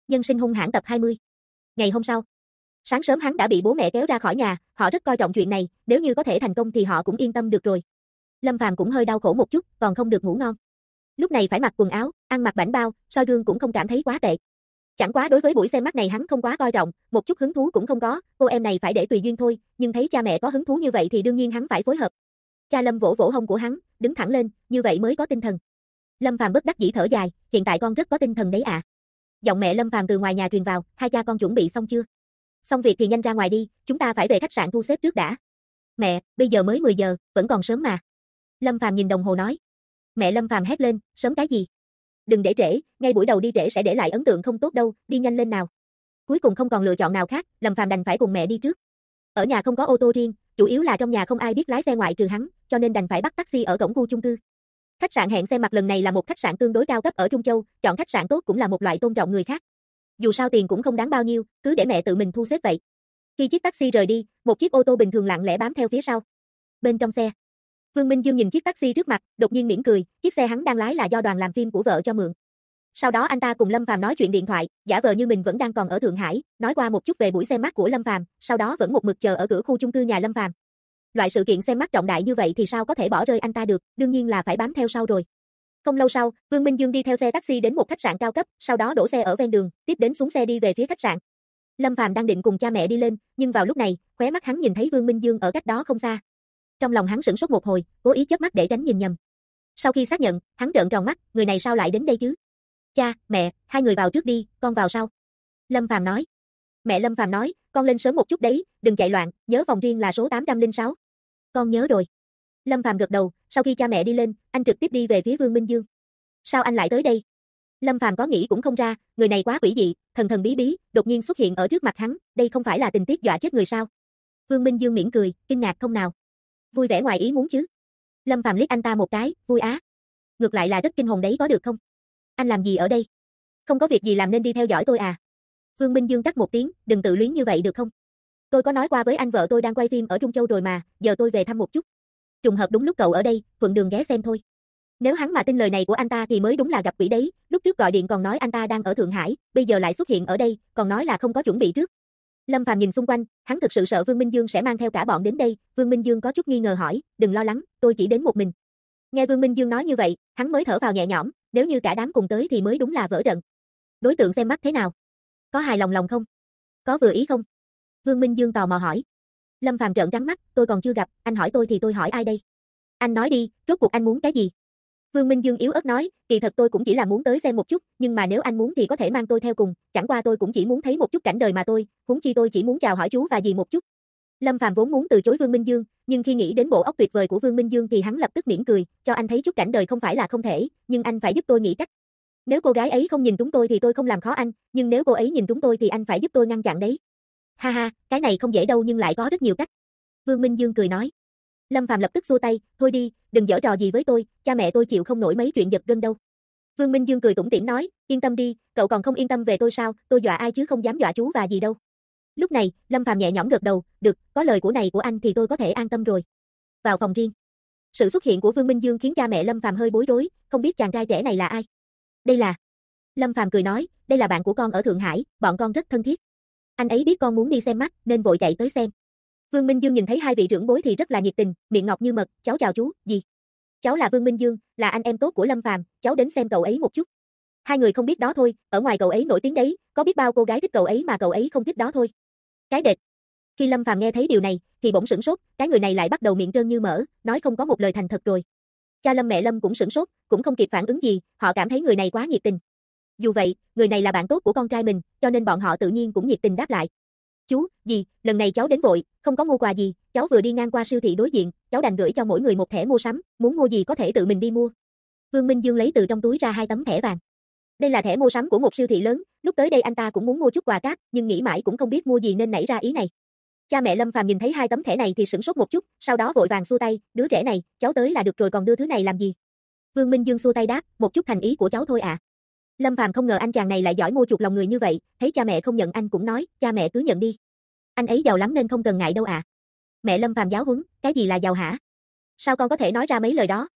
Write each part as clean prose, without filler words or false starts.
Nhân sinh hung hãn tập 20. Ngày hôm sau, sáng sớm hắn đã bị bố mẹ kéo ra khỏi nhà, họ rất coi trọng chuyện này, nếu như có thể thành công thì họ cũng yên tâm được rồi. Lâm Phàm cũng hơi đau khổ một chút, còn không được ngủ ngon. Lúc này phải mặc quần áo, ăn mặc bảnh bao, soi gương cũng không cảm thấy quá tệ. Chẳng quá đối với buổi xem mắt này hắn không quá coi trọng, một chút hứng thú cũng không có, cô em này phải để tùy duyên thôi, nhưng thấy cha mẹ có hứng thú như vậy thì đương nhiên hắn phải phối hợp. Cha Lâm vỗ vỗ hông của hắn, đứng thẳng lên, như vậy mới có tinh thần. Lâm Phàm bất đắc dĩ thở dài, hiện tại con rất có tinh thần đấy ạ. Giọng mẹ Lâm Phàm từ ngoài nhà truyền vào, hai cha con chuẩn bị xong chưa? Xong việc thì nhanh ra ngoài đi, chúng ta phải về khách sạn thu xếp trước đã. Mẹ, bây giờ mới 10 giờ, vẫn còn sớm mà. Lâm Phàm nhìn đồng hồ nói. Mẹ Lâm Phàm hét lên, sớm cái gì? Đừng để trễ, ngay buổi đầu đi trễ sẽ để lại ấn tượng không tốt đâu, đi nhanh lên nào. Cuối cùng không còn lựa chọn nào khác, Lâm Phàm đành phải cùng mẹ đi trước. Ở nhà không có ô tô riêng, chủ yếu là trong nhà không ai biết lái xe ngoại trừ hắn, cho nên đành phải bắt taxi ở cổng khu chung cư. Khách sạn hẹn xem mặt lần này là một khách sạn tương đối cao cấp ở Trung Châu, chọn khách sạn tốt cũng là một loại tôn trọng người khác. Dù sao tiền cũng không đáng bao nhiêu, cứ để mẹ tự mình thu xếp vậy. Khi chiếc taxi rời đi, một chiếc ô tô bình thường lặng lẽ bám theo phía sau. Bên trong xe, Vương Minh Dương nhìn chiếc taxi trước mặt, đột nhiên mỉm cười, chiếc xe hắn đang lái là do đoàn làm phim của vợ cho mượn. Sau đó anh ta cùng Lâm Phàm nói chuyện điện thoại, giả vờ như mình vẫn đang còn ở Thượng Hải, nói qua một chút về buổi xem mắt của Lâm Phàm, sau đó vẫn một mực chờ ở cửa khu chung cư nhà Lâm Phàm. Loại sự kiện xem mắt trọng đại như vậy thì sao có thể bỏ rơi anh ta được, đương nhiên là phải bám theo sau rồi. Không lâu sau, Vương Minh Dương đi theo xe taxi đến một khách sạn cao cấp, sau đó đổ xe ở ven đường, tiếp đến xuống xe đi về phía khách sạn. Lâm Phàm đang định cùng cha mẹ đi lên, nhưng vào lúc này, khóe mắt hắn nhìn thấy Vương Minh Dương ở cách đó không xa. Trong lòng hắn sửng sốt một hồi, cố ý chớp mắt để tránh nhìn nhầm. Sau khi xác nhận, hắn trợn tròn mắt, người này sao lại đến đây chứ? Cha, mẹ, hai người vào trước đi, con vào sau. Lâm Phàm nói. Mẹ Lâm Phàm nói, con lên sớm một chút đấy, đừng chạy loạn, nhớ phòng riêng là số 806. Con nhớ rồi. Lâm Phàm gật đầu, sau khi cha mẹ đi lên, anh trực tiếp đi về phía Vương Minh Dương. Sao anh lại tới đây? Lâm Phàm có nghĩ cũng không ra, người này quá quỷ dị, thần thần bí bí, đột nhiên xuất hiện ở trước mặt hắn, đây không phải là tình tiết dọa chết người sao? Vương Minh Dương mỉm cười, kinh ngạc không nào? Vui vẻ ngoài ý muốn chứ? Lâm Phàm liếc anh ta một cái, vui á. Ngược lại là rất kinh hồn đấy có được không? Anh làm gì ở đây? Không có việc gì làm nên đi theo dõi tôi à? Vương Minh Dương cắt một tiếng, đừng tự luyến như vậy được không? Tôi có nói qua với anh vợ tôi đang quay phim ở Trung Châu rồi mà, giờ tôi về thăm một chút. Trùng hợp đúng lúc cậu ở đây, thuận đường ghé xem thôi. Nếu hắn mà tin lời này của anh ta thì mới đúng là gặp quỷ đấy, lúc trước gọi điện còn nói anh ta đang ở Thượng Hải, bây giờ lại xuất hiện ở đây, còn nói là không có chuẩn bị trước. Lâm Phàm nhìn xung quanh, hắn thực sự sợ Vương Minh Dương sẽ mang theo cả bọn đến đây, Vương Minh Dương có chút nghi ngờ hỏi, đừng lo lắng, tôi chỉ đến một mình. Nghe Vương Minh Dương nói như vậy, hắn mới thở phào nhẹ nhõm, nếu như cả đám cùng tới thì mới đúng là vỡ trận. Đối tượng xem mắt thế nào? Có hài lòng không? Có vừa ý không? Vương Minh Dương tò mò hỏi. Lâm Phàm trợn trắng mắt, tôi còn chưa gặp, anh hỏi tôi thì tôi hỏi ai đây? Anh nói đi, rốt cuộc anh muốn cái gì? Vương Minh Dương yếu ớt nói, kỳ thật tôi cũng chỉ là muốn tới xem một chút, nhưng mà nếu anh muốn thì có thể mang tôi theo cùng, chẳng qua tôi cũng chỉ muốn thấy một chút cảnh đời mà tôi, huống chi tôi chỉ muốn chào hỏi chú và dì một chút. Lâm Phàm vốn muốn từ chối Vương Minh Dương, nhưng khi nghĩ đến bộ óc tuyệt vời của Vương Minh Dương thì hắn lập tức mỉm cười, cho anh thấy chút cảnh đời không phải là không thể, nhưng anh phải giúp tôi nghĩ cách. Nếu cô gái ấy không nhìn trúng tôi thì tôi không làm khó anh, nhưng nếu cô ấy nhìn trúng tôi thì anh phải giúp tôi ngăn chặn đấy. Ha ha, cái này không dễ đâu nhưng lại có rất nhiều cách. Vương Minh Dương cười nói. Lâm Phàm lập tức xua tay, thôi đi, đừng giở trò gì với tôi, cha mẹ tôi chịu không nổi mấy chuyện giật gân đâu. Vương Minh Dương cười tủm tỉm nói, yên tâm đi, cậu còn không yên tâm về tôi sao, tôi dọa ai chứ không dám dọa chú và gì đâu. Lúc này, Lâm Phàm nhẹ nhõm gật đầu, được, có lời của này của anh thì tôi có thể an tâm rồi. Vào phòng riêng. Sự xuất hiện của Vương Minh Dương khiến cha mẹ Lâm Phàm hơi bối rối, không biết chàng trai trẻ này là ai. Đây là... Lâm Phàm cười nói, đây là bạn của con ở Thượng Hải, bọn con rất thân thiết. Anh ấy biết con muốn đi xem mắt, nên vội chạy tới xem. Vương Minh Dương nhìn thấy hai vị trưởng bối thì rất là nhiệt tình, miệng ngọt như mật, cháu chào chú, gì? Cháu là Vương Minh Dương, là anh em tốt của Lâm Phàm, cháu đến xem cậu ấy một chút. Hai người không biết đó thôi, ở ngoài cậu ấy nổi tiếng đấy, có biết bao cô gái thích cậu ấy mà cậu ấy không thích đó thôi. Cái đệt. Khi Lâm Phàm nghe thấy điều này, thì bỗng sửng sốt, cái người này lại bắt đầu miệng trơn như mỡ, nói không có một lời thành thật rồi. Cha Lâm mẹ Lâm cũng sửng sốt, cũng không kịp phản ứng gì, họ cảm thấy người này quá nhiệt tình. Dù vậy, người này là bạn tốt của con trai mình, cho nên bọn họ tự nhiên cũng nhiệt tình đáp lại. Chú, dì, lần này cháu đến vội, không có mua quà gì, cháu vừa đi ngang qua siêu thị đối diện, cháu đành gửi cho mỗi người một thẻ mua sắm, muốn mua gì có thể tự mình đi mua. Vương Minh Dương lấy từ trong túi ra hai tấm thẻ vàng. Đây là thẻ mua sắm của một siêu thị lớn, lúc tới đây anh ta cũng muốn mua chút quà cáp, nhưng nghĩ mãi cũng không biết mua gì nên nảy ra ý này. Cha mẹ Lâm Phàm nhìn thấy hai tấm thẻ này thì sửng sốt một chút, sau đó vội vàng xua tay, đứa trẻ này, cháu tới là được rồi còn đưa thứ này làm gì? Vương Minh Dương xua tay đáp, một chút thành ý của cháu thôi ạ. Lâm Phàm không ngờ anh chàng này lại giỏi mua chuộc lòng người như vậy, thấy cha mẹ không nhận anh cũng nói, cha mẹ cứ nhận đi. Anh ấy giàu lắm nên không cần ngại đâu ạ. Mẹ Lâm Phàm giáo huấn, cái gì là giàu hả? Sao con có thể nói ra mấy lời đó?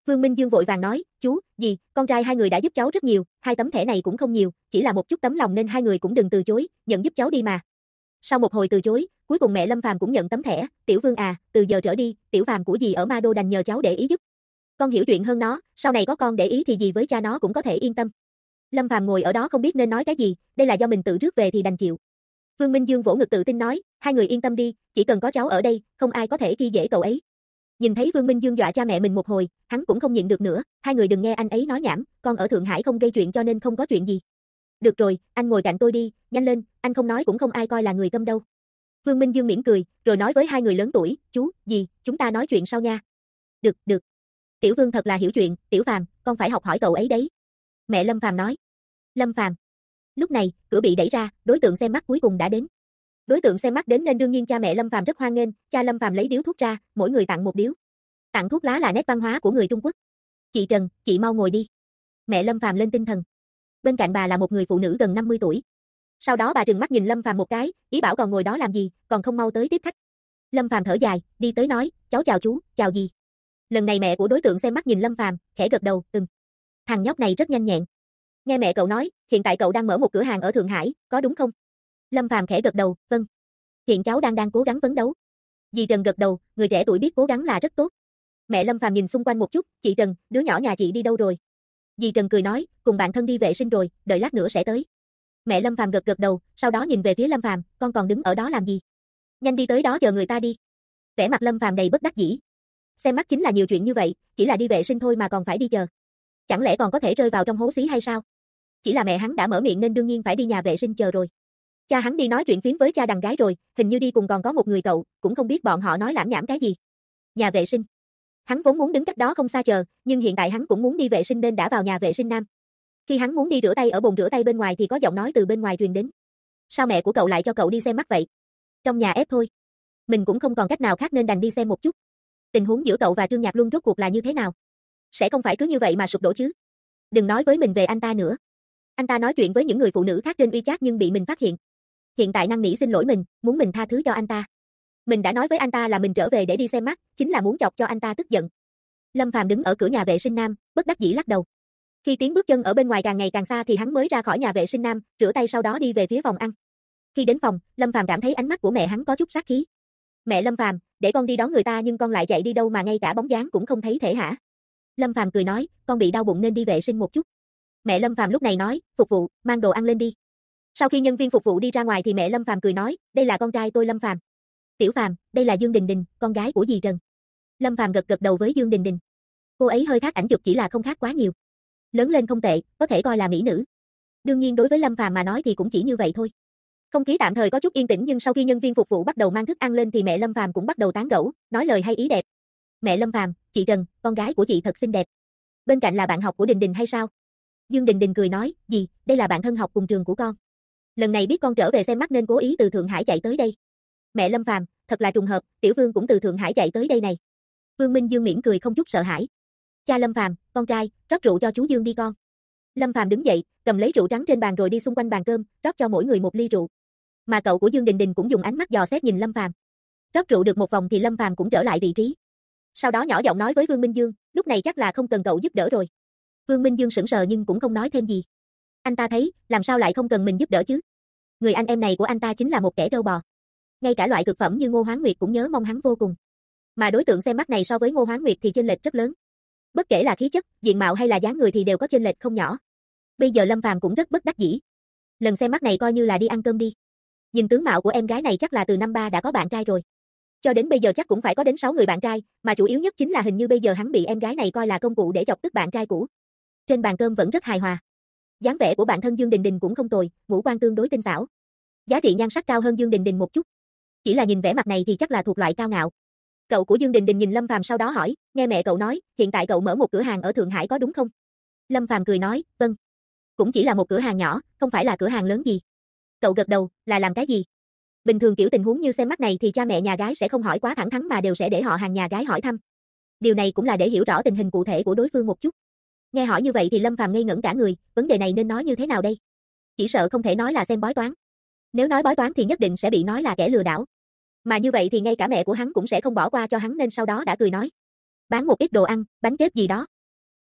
Vương Minh Dương vội vàng nói, chú, dì, con trai hai người đã giúp cháu rất nhiều, 2 tấm thẻ này cũng không nhiều, chỉ là một chút tấm lòng nên hai người cũng đừng từ chối, nhận giúp cháu đi mà. Sau một hồi từ chối, cuối cùng mẹ Lâm Phàm cũng nhận tấm thẻ, Tiểu Vương à, từ giờ trở đi, tiểu Phàm của dì ở Ma Đô đành nhờ cháu để ý giúp. Con hiểu chuyện hơn nó, sau này có con để ý thì dì với cha nó cũng có thể yên tâm. Lâm Phàm ngồi ở đó không biết nên nói cái gì, đây là do mình tự rước về thì đành chịu. Vương Minh Dương vỗ ngực tự tin nói, hai người yên tâm đi, chỉ cần có cháu ở đây, không ai có thể khi dễ cậu ấy. Nhìn thấy Vương Minh Dương dọa cha mẹ mình một hồi, hắn cũng không nhịn được nữa, hai người đừng nghe anh ấy nói nhảm, con ở Thượng Hải không gây chuyện cho nên không có chuyện gì. Được rồi, anh ngồi cạnh tôi đi, nhanh lên, anh không nói cũng không ai coi là người câm đâu. Vương Minh Dương mỉm cười, rồi nói với hai người lớn tuổi, chú, dì, chúng ta nói chuyện sau nha. Được. Tiểu Vương thật là hiểu chuyện, Tiểu Phàm, con phải học hỏi cậu ấy đấy. Mẹ Lâm Phàm nói. Lâm Phàm. Lúc này, cửa bị đẩy ra, đối tượng xem mắt cuối cùng đã đến. Đối tượng xem mắt đến nên đương nhiên cha mẹ Lâm Phàm rất hoan nghênh, cha Lâm Phàm lấy điếu thuốc ra, mỗi người tặng một điếu. Tặng thuốc lá là nét văn hóa của người Trung Quốc. Chị Trần, chị mau ngồi đi. Mẹ Lâm Phàm lên tinh thần. Bên cạnh bà là một người phụ nữ gần 50 tuổi. Sau đó bà trừng mắt nhìn Lâm Phàm một cái, ý bảo còn ngồi đó làm gì, còn không mau tới tiếp khách. Lâm Phàm thở dài, đi tới nói, cháu chào chú, chào dì. Lần này mẹ của đối tượng xem mắt nhìn Lâm Phàm, khẽ gật đầu, Thằng nhóc này rất nhanh nhẹn. Nghe mẹ cậu nói, hiện tại cậu đang mở một cửa hàng ở Thượng Hải, có đúng không? Lâm Phàm khẽ gật đầu, vâng. Hiện cháu đang cố gắng phấn đấu. Dì Trần gật đầu, người trẻ tuổi biết cố gắng là rất tốt. Mẹ Lâm Phàm nhìn xung quanh một chút, chị Trần, đứa nhỏ nhà chị đi đâu rồi? Dì Trần cười nói, cùng bạn thân đi vệ sinh rồi, đợi lát nữa sẽ tới. Mẹ Lâm Phàm gật đầu, sau đó nhìn về phía Lâm Phàm, con còn đứng ở đó làm gì? Nhanh đi tới đó chờ người ta đi. Vẻ mặt Lâm Phàm đầy bất đắc dĩ. Xem mắt chính là nhiều chuyện như vậy, chỉ là đi vệ sinh thôi mà còn phải đi chờ. Chẳng lẽ còn có thể rơi vào trong hố xí hay sao? Chỉ là mẹ hắn đã mở miệng nên đương nhiên phải đi nhà vệ sinh chờ rồi. Cha hắn đi nói chuyện phiếm với cha đằng gái rồi, hình như đi cùng còn có một người cậu, cũng không biết bọn họ nói lảm nhảm cái gì. Nhà vệ sinh. Hắn vốn muốn đứng cách đó không xa chờ, nhưng hiện tại hắn cũng muốn đi vệ sinh nên đã vào nhà vệ sinh nam. Khi hắn muốn đi rửa tay ở bồn rửa tay bên ngoài thì có giọng nói từ bên ngoài truyền đến. Sao mẹ của cậu lại cho cậu đi xem mắt vậy? Trong nhà ép thôi. Mình cũng không còn cách nào khác nên đành đi xem một chút. Tình huống giữa cậu và Trương Nhạc Luân rốt cuộc là như thế nào? Sẽ không phải cứ như vậy mà sụp đổ chứ? Đừng nói với mình về anh ta nữa. Anh ta nói chuyện với những người phụ nữ khác trên WeChat nhưng bị mình phát hiện. Hiện tại năn nỉ xin lỗi mình, muốn mình tha thứ cho anh ta. Mình đã nói với anh ta là mình trở về để đi xem mắt, chính là muốn chọc cho anh ta tức giận. Lâm Phàm đứng ở cửa nhà vệ sinh nam, bất đắc dĩ lắc đầu. Khi tiếng bước chân ở bên ngoài càng ngày càng xa thì hắn mới ra khỏi nhà vệ sinh nam, rửa tay sau đó đi về phía phòng ăn. Khi đến phòng, Lâm Phàm cảm thấy ánh mắt của mẹ hắn có chút sát khí. Mẹ Lâm Phàm, để con đi đón người ta nhưng con lại chạy đi đâu mà ngay cả bóng dáng cũng không thấy thể hả? Lâm Phàm cười nói, con bị đau bụng nên đi vệ sinh một chút. Mẹ Lâm Phàm lúc này nói, phục vụ, mang đồ ăn lên đi. Sau khi nhân viên phục vụ đi ra ngoài thì mẹ Lâm Phàm cười nói, đây là con trai tôi Lâm Phàm. Tiểu Phàm, đây là Dương Đình Đình, con gái của dì Trần. Lâm Phàm gật đầu với Dương Đình Đình. Cô ấy hơi khác ảnh chụp chỉ là không khác quá nhiều. Lớn lên không tệ, có thể coi là mỹ nữ. Đương nhiên đối với Lâm Phàm mà nói thì cũng chỉ như vậy thôi. Không khí tạm thời có chút yên tĩnh nhưng sau khi nhân viên phục vụ bắt đầu mang thức ăn lên thì mẹ Lâm Phàm cũng bắt đầu tán gẫu, nói lời hay ý đẹp. Mẹ Lâm Phàm, chị Trần, con gái của chị thật xinh đẹp. Bên cạnh là bạn học của Đình Đình hay sao? Dương Đình Đình cười nói, dì, đây là bạn thân học cùng trường của con. Lần này biết con trở về xem mắt nên cố ý từ Thượng Hải chạy tới đây. Mẹ Lâm Phàm, thật là trùng hợp, Tiểu Vương cũng từ Thượng Hải chạy tới đây này. Vương Minh Dương mỉm cười không chút sợ hãi. Cha Lâm Phàm, con trai, rót rượu cho chú Dương đi con. Lâm Phàm đứng dậy, cầm lấy rượu trắng trên bàn rồi đi xung quanh bàn cơm, rót cho mỗi người một ly rượu. Mà cậu của Dương Đình Đình cũng dùng ánh mắt dò xét nhìn Lâm Phàm. Rót rượu được một vòng thì Lâm Phàm cũng trở lại vị trí. Sau đó nhỏ giọng nói với Vương Minh Dương, lúc này chắc là không cần cậu giúp đỡ rồi. Vương Minh Dương sững sờ nhưng cũng không nói thêm gì. Anh ta thấy, làm sao lại không cần mình giúp đỡ chứ? Người anh em này của anh ta chính là một kẻ trâu bò. Ngay cả loại cực phẩm như Ngô Hoán Nguyệt cũng nhớ mong hắn vô cùng. Mà đối tượng xem mắt này so với Ngô Hoán Nguyệt thì chênh lệch rất lớn. Bất kể là khí chất, diện mạo hay là dáng người thì đều có chênh lệch không nhỏ. Bây giờ Lâm Phàm cũng rất bất đắc dĩ. Lần xem mắt này coi như là đi ăn cơm đi. Nhìn tướng mạo của em gái này chắc là từ năm ba đã có bạn trai rồi. Cho đến bây giờ chắc cũng phải có đến 6 người bạn trai, mà chủ yếu nhất chính là hình như bây giờ hắn bị em gái này coi là công cụ để chọc tức bạn trai cũ. Trên bàn cơm vẫn rất hài hòa. Dáng vẻ của bạn thân Dương Đình Đình cũng không tồi, ngũ quan tương đối tinh xảo. Giá trị nhan sắc cao hơn Dương Đình Đình một chút. Chỉ là nhìn vẻ mặt này thì chắc là thuộc loại cao ngạo. Cậu của Dương Đình Đình nhìn Lâm Phàm sau đó hỏi, nghe mẹ cậu nói, hiện tại cậu mở một cửa hàng ở Thượng Hải có đúng không? Lâm Phàm cười nói, vâng. Cũng chỉ là một cửa hàng nhỏ, không phải là cửa hàng lớn gì. Cậu gật đầu, là làm cái gì? Bình thường kiểu tình huống như xem mắt này thì cha mẹ nhà gái sẽ không hỏi quá thẳng thắn mà đều sẽ để họ hàng nhà gái hỏi thăm. Điều này cũng là để hiểu rõ tình hình cụ thể của đối phương một chút. Nghe hỏi như vậy thì Lâm Phàm ngây ngẩn cả người, vấn đề này nên nói như thế nào đây? Chỉ sợ không thể nói là xem bói toán. Nếu nói bói toán thì nhất định sẽ bị nói là kẻ lừa đảo. Mà như vậy thì ngay cả mẹ của hắn cũng sẽ không bỏ qua cho hắn nên sau đó đã cười nói. Bán một ít đồ ăn, bánh kếp gì đó.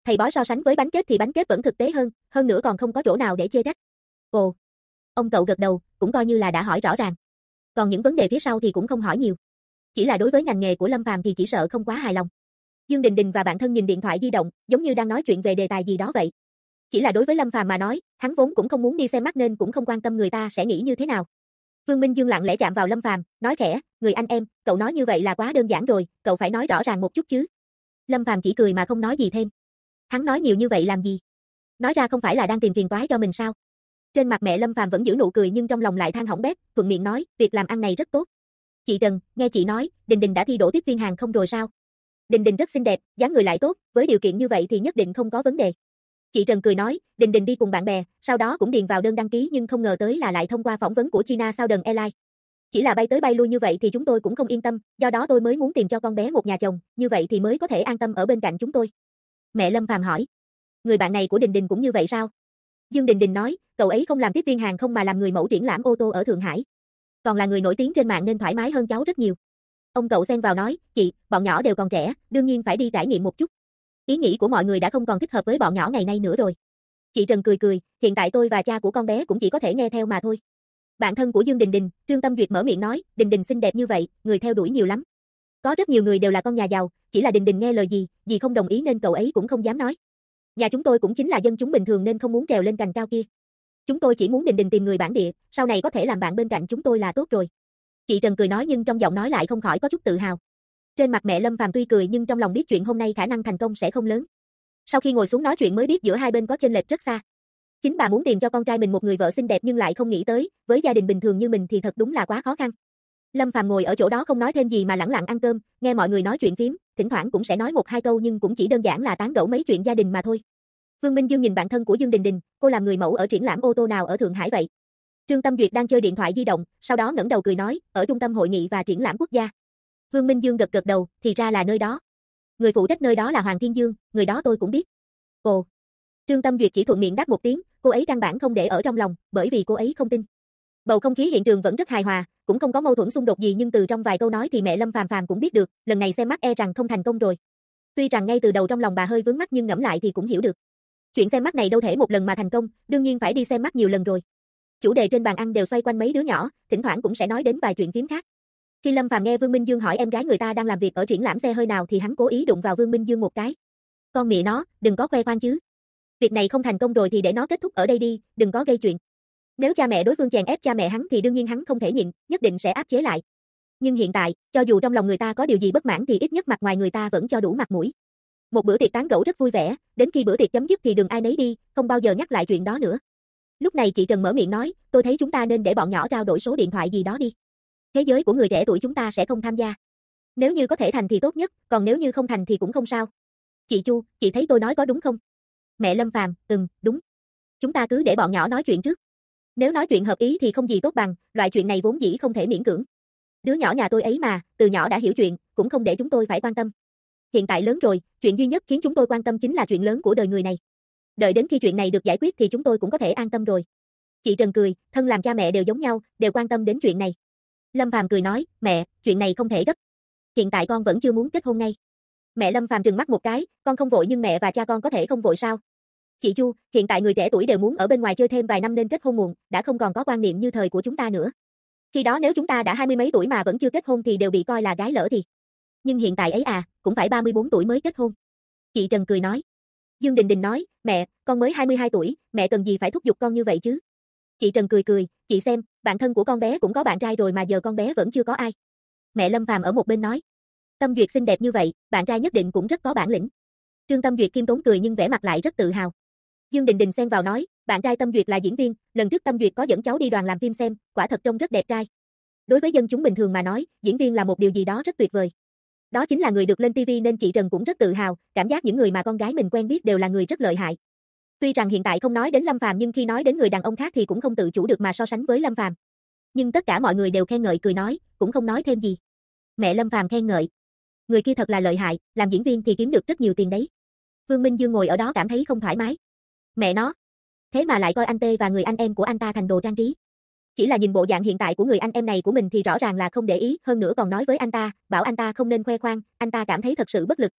Thầy bói so sánh với bánh kết thì bánh kết vẫn thực tế hơn nữa còn không có chỗ nào để chê trách. Ồ. Ông cậu gật đầu, cũng coi như là đã hỏi rõ ràng. Còn những vấn đề phía sau thì cũng không hỏi nhiều. Chỉ là đối với ngành nghề của Lâm Phàm thì chỉ sợ không quá hài lòng. Dương Đình Đình và bạn thân nhìn điện thoại di động, giống như đang nói chuyện về đề tài gì đó vậy. Chỉ là đối với Lâm Phàm mà nói, hắn vốn cũng không muốn đi xem mắt nên cũng không quan tâm người ta sẽ nghĩ như thế nào. Vương Minh Dương lặng lẽ chạm vào Lâm Phàm, nói khẽ, người anh em, cậu nói như vậy là quá đơn giản rồi, cậu phải nói rõ ràng một chút chứ. Lâm Phàm chỉ cười mà không nói gì thêm. Hắn nói nhiều như vậy làm gì? Nói ra không phải là đang tìm phiền toái cho mình sao? Trên mặt mẹ Lâm Phàm vẫn giữ nụ cười nhưng trong lòng lại than hỏng bét, thuận miệng nói, việc làm ăn này rất tốt. Chị Trần, nghe chị nói, Đình Đình đã thi đỗ tiếp viên hàng không rồi sao? Đình Đình rất xinh đẹp, dáng người lại tốt, với điều kiện như vậy thì nhất định không có vấn đề. Chị Trần cười nói, Đình Đình đi cùng bạn bè, sau đó cũng điền vào đơn đăng ký nhưng không ngờ tới là lại thông qua phỏng vấn của China Southern Airlines. Chỉ là bay tới bay lui như vậy thì chúng tôi cũng không yên tâm, do đó tôi mới muốn tìm cho con bé một nhà chồng, như vậy thì mới có thể an tâm ở bên cạnh chúng tôi. Mẹ Lâm Phàm hỏi, người bạn này của Đình Đình cũng như vậy sao? Dương Đình Đình nói, cậu ấy không làm tiếp viên hàng không mà làm người mẫu triển lãm ô tô ở Thượng Hải. Còn là người nổi tiếng trên mạng nên thoải mái hơn cháu rất nhiều. Ông cậu xen vào nói, chị, bọn nhỏ đều còn trẻ, đương nhiên phải đi trải nghiệm một chút. Ý nghĩ của mọi người đã không còn thích hợp với bọn nhỏ ngày nay nữa rồi. Chị Trần cười, hiện tại tôi và cha của con bé cũng chỉ có thể nghe theo mà thôi. Bạn thân của Dương Đình Đình, Trương Tâm Duyệt mở miệng nói, Đình Đình xinh đẹp như vậy, người theo đuổi nhiều lắm. Có rất nhiều người đều là con nhà giàu, chỉ là Đình Đình nghe lời gì không đồng ý nên cậu ấy cũng không dám nói. Nhà chúng tôi cũng chính là dân chúng bình thường nên không muốn trèo lên cành cao kia. Chúng tôi chỉ muốn Đình Đình tìm người bản địa, sau này có thể làm bạn bên cạnh chúng tôi là tốt rồi. Chị Trần cười nói nhưng trong giọng nói lại không khỏi có chút tự hào. Trên mặt mẹ Lâm Phàm tuy cười nhưng trong lòng biết chuyện hôm nay khả năng thành công sẽ không lớn. Sau khi ngồi xuống nói chuyện mới biết giữa hai bên có chênh lệch rất xa. Chính bà muốn tìm cho con trai mình một người vợ xinh đẹp nhưng lại không nghĩ tới, với gia đình bình thường như mình thì thật đúng là quá khó khăn. Lâm Phàm ngồi ở chỗ đó không nói thêm gì mà lẳng lặng ăn cơm, nghe mọi người nói chuyện phím, thỉnh thoảng cũng sẽ nói một hai câu nhưng cũng chỉ đơn giản là tán gẫu mấy chuyện gia đình mà thôi. Vương Minh Dương nhìn bạn thân của Dương Đình Đình, cô làm người mẫu ở triển lãm ô tô nào ở Thượng Hải vậy? Trương Tâm Duyệt đang chơi điện thoại di động, sau đó ngẩng đầu cười nói, ở Trung tâm Hội nghị và Triển lãm Quốc gia. Vương Minh Dương gật đầu, thì ra là nơi đó. Người phụ trách nơi đó là Hoàng Thiên Dương, người đó tôi cũng biết. Ồ. Trương Tâm Duyệt chỉ thuận miệng đáp một tiếng, cô ấy căn bản không để ở trong lòng, bởi vì cô ấy không tin. Bầu không khí hiện trường vẫn rất hài hòa, cũng không có mâu thuẫn xung đột gì nhưng từ trong vài câu nói thì mẹ Lâm Phàm cũng biết được, lần này xem mắt e rằng không thành công rồi. Tuy rằng ngay từ đầu trong lòng bà hơi vướng mắc nhưng ngẫm lại thì cũng hiểu được. Chuyện xem mắt này đâu thể một lần mà thành công, đương nhiên phải đi xem mắt nhiều lần rồi. Chủ đề trên bàn ăn đều xoay quanh mấy đứa nhỏ, thỉnh thoảng cũng sẽ nói đến vài chuyện phím khác. Khi Lâm Phàm nghe Vương Minh Dương hỏi em gái người ta đang làm việc ở triển lãm xe hơi nào thì hắn cố ý đụng vào Vương Minh Dương một cái. Con mẹ nó, đừng có khoe khoang chứ. Việc này không thành công rồi thì để nó kết thúc ở đây đi, đừng có gây chuyện. Nếu cha mẹ đối phương chèn ép cha mẹ hắn thì đương nhiên hắn không thể nhịn, nhất định sẽ áp chế lại. Nhưng hiện tại, cho dù trong lòng người ta có điều gì bất mãn thì ít nhất mặt ngoài người ta vẫn cho đủ mặt mũi. Một bữa tiệc tán gẫu rất vui vẻ, đến khi bữa tiệc chấm dứt thì đường ai nấy đi, không bao giờ nhắc lại chuyện đó nữa. Lúc này chị Trần mở miệng nói, tôi thấy chúng ta nên để bọn nhỏ trao đổi số điện thoại gì đó đi. Thế giới của người trẻ tuổi chúng ta sẽ không tham gia. Nếu như có thể thành thì tốt nhất, còn nếu như không thành thì cũng không sao. Chị Chu, chị thấy tôi nói có đúng không? Mẹ Lâm Phàm, đúng. Chúng ta cứ để bọn nhỏ nói chuyện trước. Nếu nói chuyện hợp ý thì không gì tốt bằng, loại chuyện này vốn dĩ không thể miễn cưỡng. Đứa nhỏ nhà tôi ấy mà, từ nhỏ đã hiểu chuyện, cũng không để chúng tôi phải quan tâm. Hiện tại lớn rồi, chuyện duy nhất khiến chúng tôi quan tâm chính là chuyện lớn của đời người này. Đợi đến khi chuyện này được giải quyết thì chúng tôi cũng có thể an tâm rồi. Chị Trần cười, thân làm cha mẹ đều giống nhau, đều quan tâm đến chuyện này. Lâm Phàm cười nói, mẹ, chuyện này không thể gấp. Hiện tại con vẫn chưa muốn kết hôn ngay. Mẹ Lâm Phàm trừng mắt một cái, con không vội nhưng mẹ và cha con có thể không vội sao? Chị Chu, hiện tại người trẻ tuổi đều muốn ở bên ngoài chơi thêm vài năm nên kết hôn muộn, đã không còn có quan niệm như thời của chúng ta nữa. Khi đó nếu chúng ta đã 20 mấy tuổi mà vẫn chưa kết hôn thì đều bị coi là gái lỡ thì. Nhưng hiện tại ấy cũng phải 34 tuổi mới kết hôn. Chị Trần cười nói. Dương Đình Đình nói, mẹ, con mới 22 tuổi, mẹ cần gì phải thúc giục con như vậy chứ? Chị Trần cười, chị xem, bạn thân của con bé cũng có bạn trai rồi mà giờ con bé vẫn chưa có ai. Mẹ Lâm Phàm ở một bên nói. Tâm Duyệt xinh đẹp như vậy, bạn trai nhất định cũng rất có bản lĩnh. Trương Tâm Duyệt khiêm tốn cười nhưng vẻ mặt lại rất tự hào. Dương Đình Đình xen vào nói, bạn trai Tâm Duyệt là diễn viên, lần trước Tâm Duyệt có dẫn cháu đi đoàn làm phim xem, quả thật trông rất đẹp trai. Đối với dân chúng bình thường mà nói, diễn viên là một điều gì đó rất tuyệt vời. Đó chính là người được lên TV nên chị Trần cũng rất tự hào, cảm giác những người mà con gái mình quen biết đều là người rất lợi hại. Tuy rằng hiện tại không nói đến Lâm Phàm nhưng khi nói đến người đàn ông khác thì cũng không tự chủ được mà so sánh với Lâm Phàm. Nhưng tất cả mọi người đều khen ngợi cười nói, cũng không nói thêm gì. Mẹ Lâm Phàm khen ngợi. Người kia thật là lợi hại, làm diễn viên thì kiếm được rất nhiều tiền đấy. Vương Minh Dương ngồi ở đó cảm thấy không thoải mái. Mẹ nó, thế mà lại coi anh Tê và người anh em của anh ta thành đồ trang trí. Chỉ là nhìn bộ dạng hiện tại của người anh em này của mình thì rõ ràng là không để ý, hơn nữa còn nói với anh ta, bảo anh ta không nên khoe khoang, anh ta cảm thấy thật sự bất lực.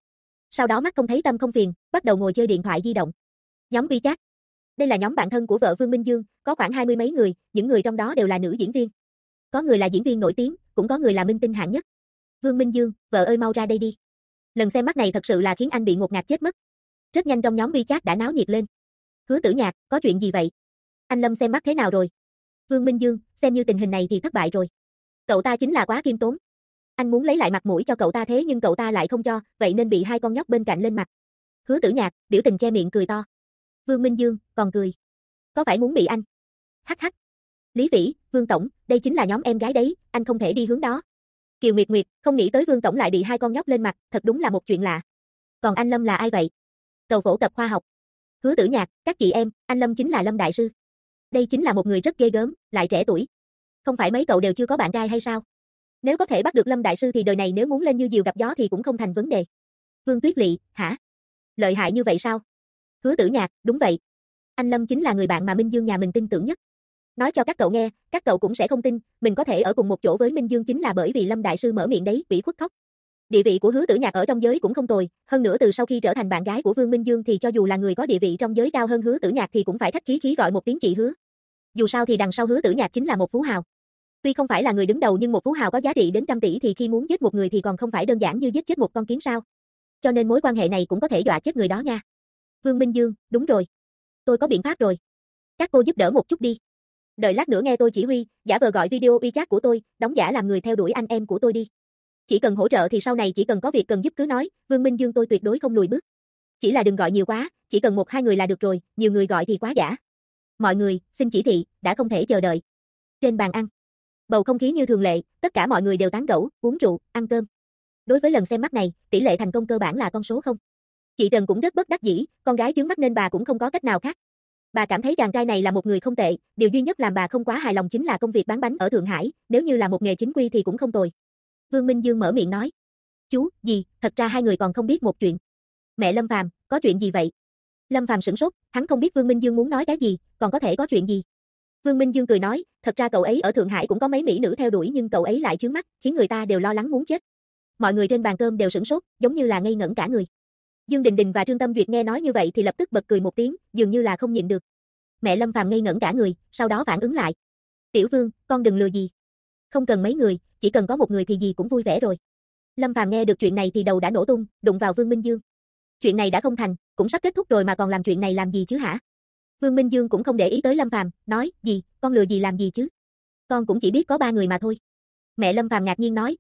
Sau đó mắt không thấy tâm không phiền, bắt đầu ngồi chơi điện thoại di động. Nhóm WeChat. Đây là nhóm bạn thân của vợ Vương Minh Dương, có khoảng 20 mấy người, những người trong đó đều là nữ diễn viên. Có người là diễn viên nổi tiếng, cũng có người là minh tinh hạng nhất. Vương Minh Dương, vợ ơi mau ra đây đi. Lần xem mắt này thật sự là khiến anh bị ngột ngạt chết mất. Rất nhanh trong nhóm WeChat đã náo nhiệt lên. Hứa Tử Nhạc, có chuyện gì vậy? Anh Lâm xem mắt thế nào rồi? Vương Minh Dương, xem như tình hình này thì thất bại rồi. Cậu ta chính là quá khiêm tốn. Anh muốn lấy lại mặt mũi cho cậu ta thế nhưng cậu ta lại không cho, vậy nên bị hai con nhóc bên cạnh lên mặt. Hứa Tử Nhạc, biểu tình che miệng cười to. Vương Minh Dương, còn cười. Có phải muốn bị anh? Hắc hắc. Lý Vĩ, Vương Tổng, đây chính là nhóm em gái đấy, anh không thể đi hướng đó. Kiều Nguyệt Nguyệt, không nghĩ tới Vương Tổng lại bị hai con nhóc lên mặt, thật đúng là một chuyện lạ. Còn anh Lâm là ai vậy? Cầu phổ cập khoa học. Hứa Tử Nhạc, các chị em, anh Lâm chính là Lâm Đại Sư. Đây chính là một người rất ghê gớm, lại trẻ tuổi. Không phải mấy cậu đều chưa có bạn trai hay sao? Nếu có thể bắt được Lâm Đại Sư thì đời này nếu muốn lên như diều gặp gió thì cũng không thành vấn đề. Vương Tuyết Lị, hả? Lợi hại như vậy sao? Hứa Tử Nhạc, đúng vậy. Anh Lâm chính là người bạn mà Minh Dương nhà mình tin tưởng nhất. Nói cho các cậu nghe, các cậu cũng sẽ không tin, mình có thể ở cùng một chỗ với Minh Dương chính là bởi vì Lâm Đại Sư mở miệng đấy, ủy khuất khóc. Địa vị của Hứa Tử Nhạc ở trong giới cũng không tồi, hơn nữa từ sau khi trở thành bạn gái của Vương Minh Dương thì cho dù là người có địa vị trong giới cao hơn Hứa Tử Nhạc thì cũng phải khách khí khí gọi một tiếng chị Hứa. Dù sao thì đằng sau Hứa Tử Nhạc chính là một phú hào. Tuy không phải là người đứng đầu nhưng một phú hào có giá trị đến trăm tỷ thì khi muốn giết một người thì còn không phải đơn giản như giết chết một con kiến sao. Cho nên mối quan hệ này cũng có thể dọa chết người đó nha. Vương Minh Dương, đúng rồi. Tôi có biện pháp rồi. Các cô giúp đỡ một chút đi. Đợi lát nữa nghe tôi chỉ huy, giả vờ gọi video WeChat của tôi, đóng giả làm người theo đuổi anh em của tôi đi. Chỉ cần hỗ trợ thì sau này chỉ cần có việc cần giúp cứ nói, Vương Minh Dương tôi tuyệt đối không lùi bước. Chỉ là đừng gọi nhiều quá, chỉ cần 1-2 người là được rồi, nhiều người gọi thì quá giả. Mọi người, xin chỉ thị, đã không thể chờ đợi. Trên bàn ăn. Bầu không khí như thường lệ, tất cả mọi người đều tán gẫu, uống rượu, ăn cơm. Đối với lần xem mắt này, tỷ lệ thành công cơ bản là con số 0. Chị Trần cũng rất bất đắc dĩ, con gái chướng mắt nên bà cũng không có cách nào khác. Bà cảm thấy chàng trai này là một người không tệ, điều duy nhất làm bà không quá hài lòng chính là công việc bán bánh ở Thượng Hải, nếu như là một nghề chính quy thì cũng không tồi. Vương Minh Dương mở miệng nói. Chú, gì, thật ra hai người còn không biết một chuyện. Mẹ Lâm Phàm, có chuyện gì vậy? Lâm Phàm sửng sốt, hắn không biết Vương Minh Dương muốn nói cái gì, còn có thể có chuyện gì. Vương Minh Dương cười nói, thật ra cậu ấy ở Thượng Hải cũng có mấy mỹ nữ theo đuổi nhưng cậu ấy lại chướng mắt, khiến người ta đều lo lắng muốn chết. Mọi người trên bàn cơm đều sửng sốt, giống như là ngây ngẩn cả người. Dương Đình Đình và Trương Tâm Duyệt nghe nói như vậy thì lập tức bật cười một tiếng, dường như là không nhịn được. Mẹ Lâm Phàm ngây ngẩn cả người, sau đó phản ứng lại. Tiểu Vương, con đừng lừa gì. Không cần mấy người, chỉ cần có một người thì gì cũng vui vẻ rồi. Lâm Phàm nghe được chuyện này thì đầu đã nổ tung, đụng vào Vương Minh Dương. Chuyện này đã không thành, cũng sắp kết thúc rồi mà còn làm chuyện này làm gì chứ hả? Vương Minh Dương cũng không để ý tới Lâm Phàm, nói, gì, con lừa gì làm gì chứ? Con cũng chỉ biết có 3 người mà thôi. Mẹ Lâm Phàm ngạc nhiên nói,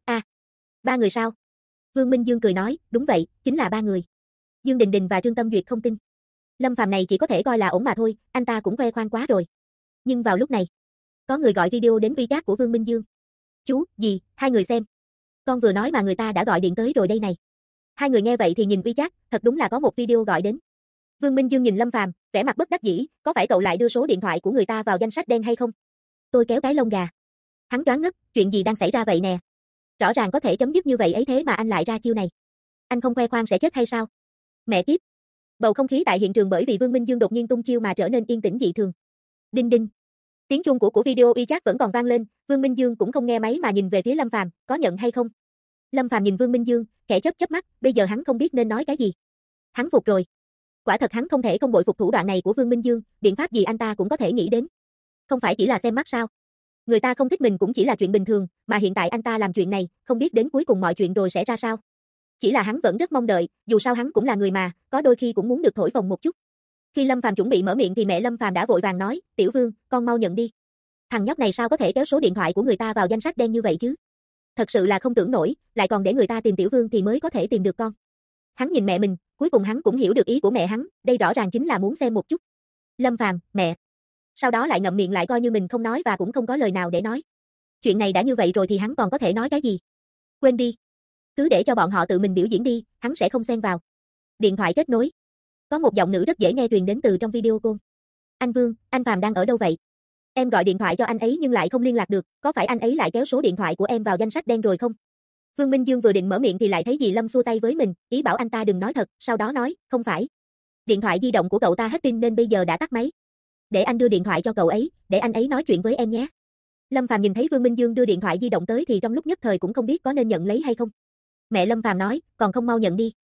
3 người sao? Vương Minh Dương cười nói, đúng vậy, chính là 3 người. Dương Đình Đình và Trương Tâm Duyệt không tin. Lâm Phàm này chỉ có thể coi là ổn mà thôi, anh ta cũng khoe khoang quá rồi. Nhưng vào lúc này, có người gọi video đến WeChat của Vương Minh Dương. Chú, gì, 2 người xem. Con vừa nói mà người ta đã gọi điện tới rồi đây này. Hai người nghe vậy thì nhìn WeChat, thật đúng là có một video gọi đến. Vương Minh Dương nhìn Lâm Phàm, vẻ mặt bất đắc dĩ, có phải cậu lại đưa số điện thoại của người ta vào danh sách đen hay không? Tôi kéo cái lông gà. Hắn choáng ngất, chuyện gì đang xảy ra vậy nè? Rõ ràng có thể chấm dứt như vậy ấy thế mà anh lại ra chiêu này. Anh không khoe khoang sẽ chết hay sao? Mẹ kiếp. Bầu không khí tại hiện trường bởi vì Vương Minh Dương đột nhiên tung chiêu mà trở nên yên tĩnh dị thường. Đinh đinh. Tiếng chuông của video WeChat vẫn còn vang lên, Vương Minh Dương cũng không nghe máy mà nhìn về phía Lâm Phàm, có nhận hay không? Lâm Phàm nhìn Vương Minh Dương, khẽ chớp mắt, bây giờ hắn không biết nên nói cái gì. Hắn phục rồi. Quả thật hắn không thể không bội phục thủ đoạn này của Vương Minh Dương, biện pháp gì anh ta cũng có thể nghĩ đến. Không phải chỉ là xem mắt sao? Người ta không thích mình cũng chỉ là chuyện bình thường, mà hiện tại anh ta làm chuyện này, không biết đến cuối cùng mọi chuyện rồi sẽ ra sao. Chỉ là hắn vẫn rất mong đợi, dù sao hắn cũng là người mà, có đôi khi cũng muốn được thổi phồng một chút. Khi Lâm Phàm chuẩn bị mở miệng thì mẹ Lâm Phàm đã vội vàng nói, Tiểu Vương, con mau nhận đi. Thằng nhóc này sao có thể kéo số điện thoại của người ta vào danh sách đen như vậy chứ? Thật sự là không tưởng nổi, lại còn để người ta tìm Tiểu Vương thì mới có thể tìm được con. Hắn nhìn mẹ mình, cuối cùng hắn cũng hiểu được ý của mẹ hắn, đây rõ ràng chính là muốn xem một chút. Lâm Phàm, mẹ. Sau đó lại ngậm miệng lại coi như mình không nói và cũng không có lời nào để nói. Chuyện này đã như vậy rồi thì hắn còn có thể nói cái gì? Quên đi. Cứ để cho bọn họ tự mình biểu diễn đi, hắn sẽ không xen vào. Điện thoại kết nối. Có một giọng nữ rất dễ nghe truyền đến từ trong video call. Anh Vương, anh Phàm đang ở đâu vậy? Em gọi điện thoại cho anh ấy nhưng lại không liên lạc được, có phải anh ấy lại kéo số điện thoại của em vào danh sách đen rồi không? Vương Minh Dương vừa định mở miệng thì lại thấy dì Lâm xua tay với mình, ý bảo anh ta đừng nói thật, sau đó nói, không phải. Điện thoại di động của cậu ta hết pin nên bây giờ đã tắt máy. Để anh đưa điện thoại cho cậu ấy, để anh ấy nói chuyện với em nhé. Lâm Phàm nhìn thấy Vương Minh Dương đưa điện thoại di động tới thì trong lúc nhất thời cũng không biết có nên nhận lấy hay không. Mẹ Lâm Phàm nói, còn không mau nhận đi.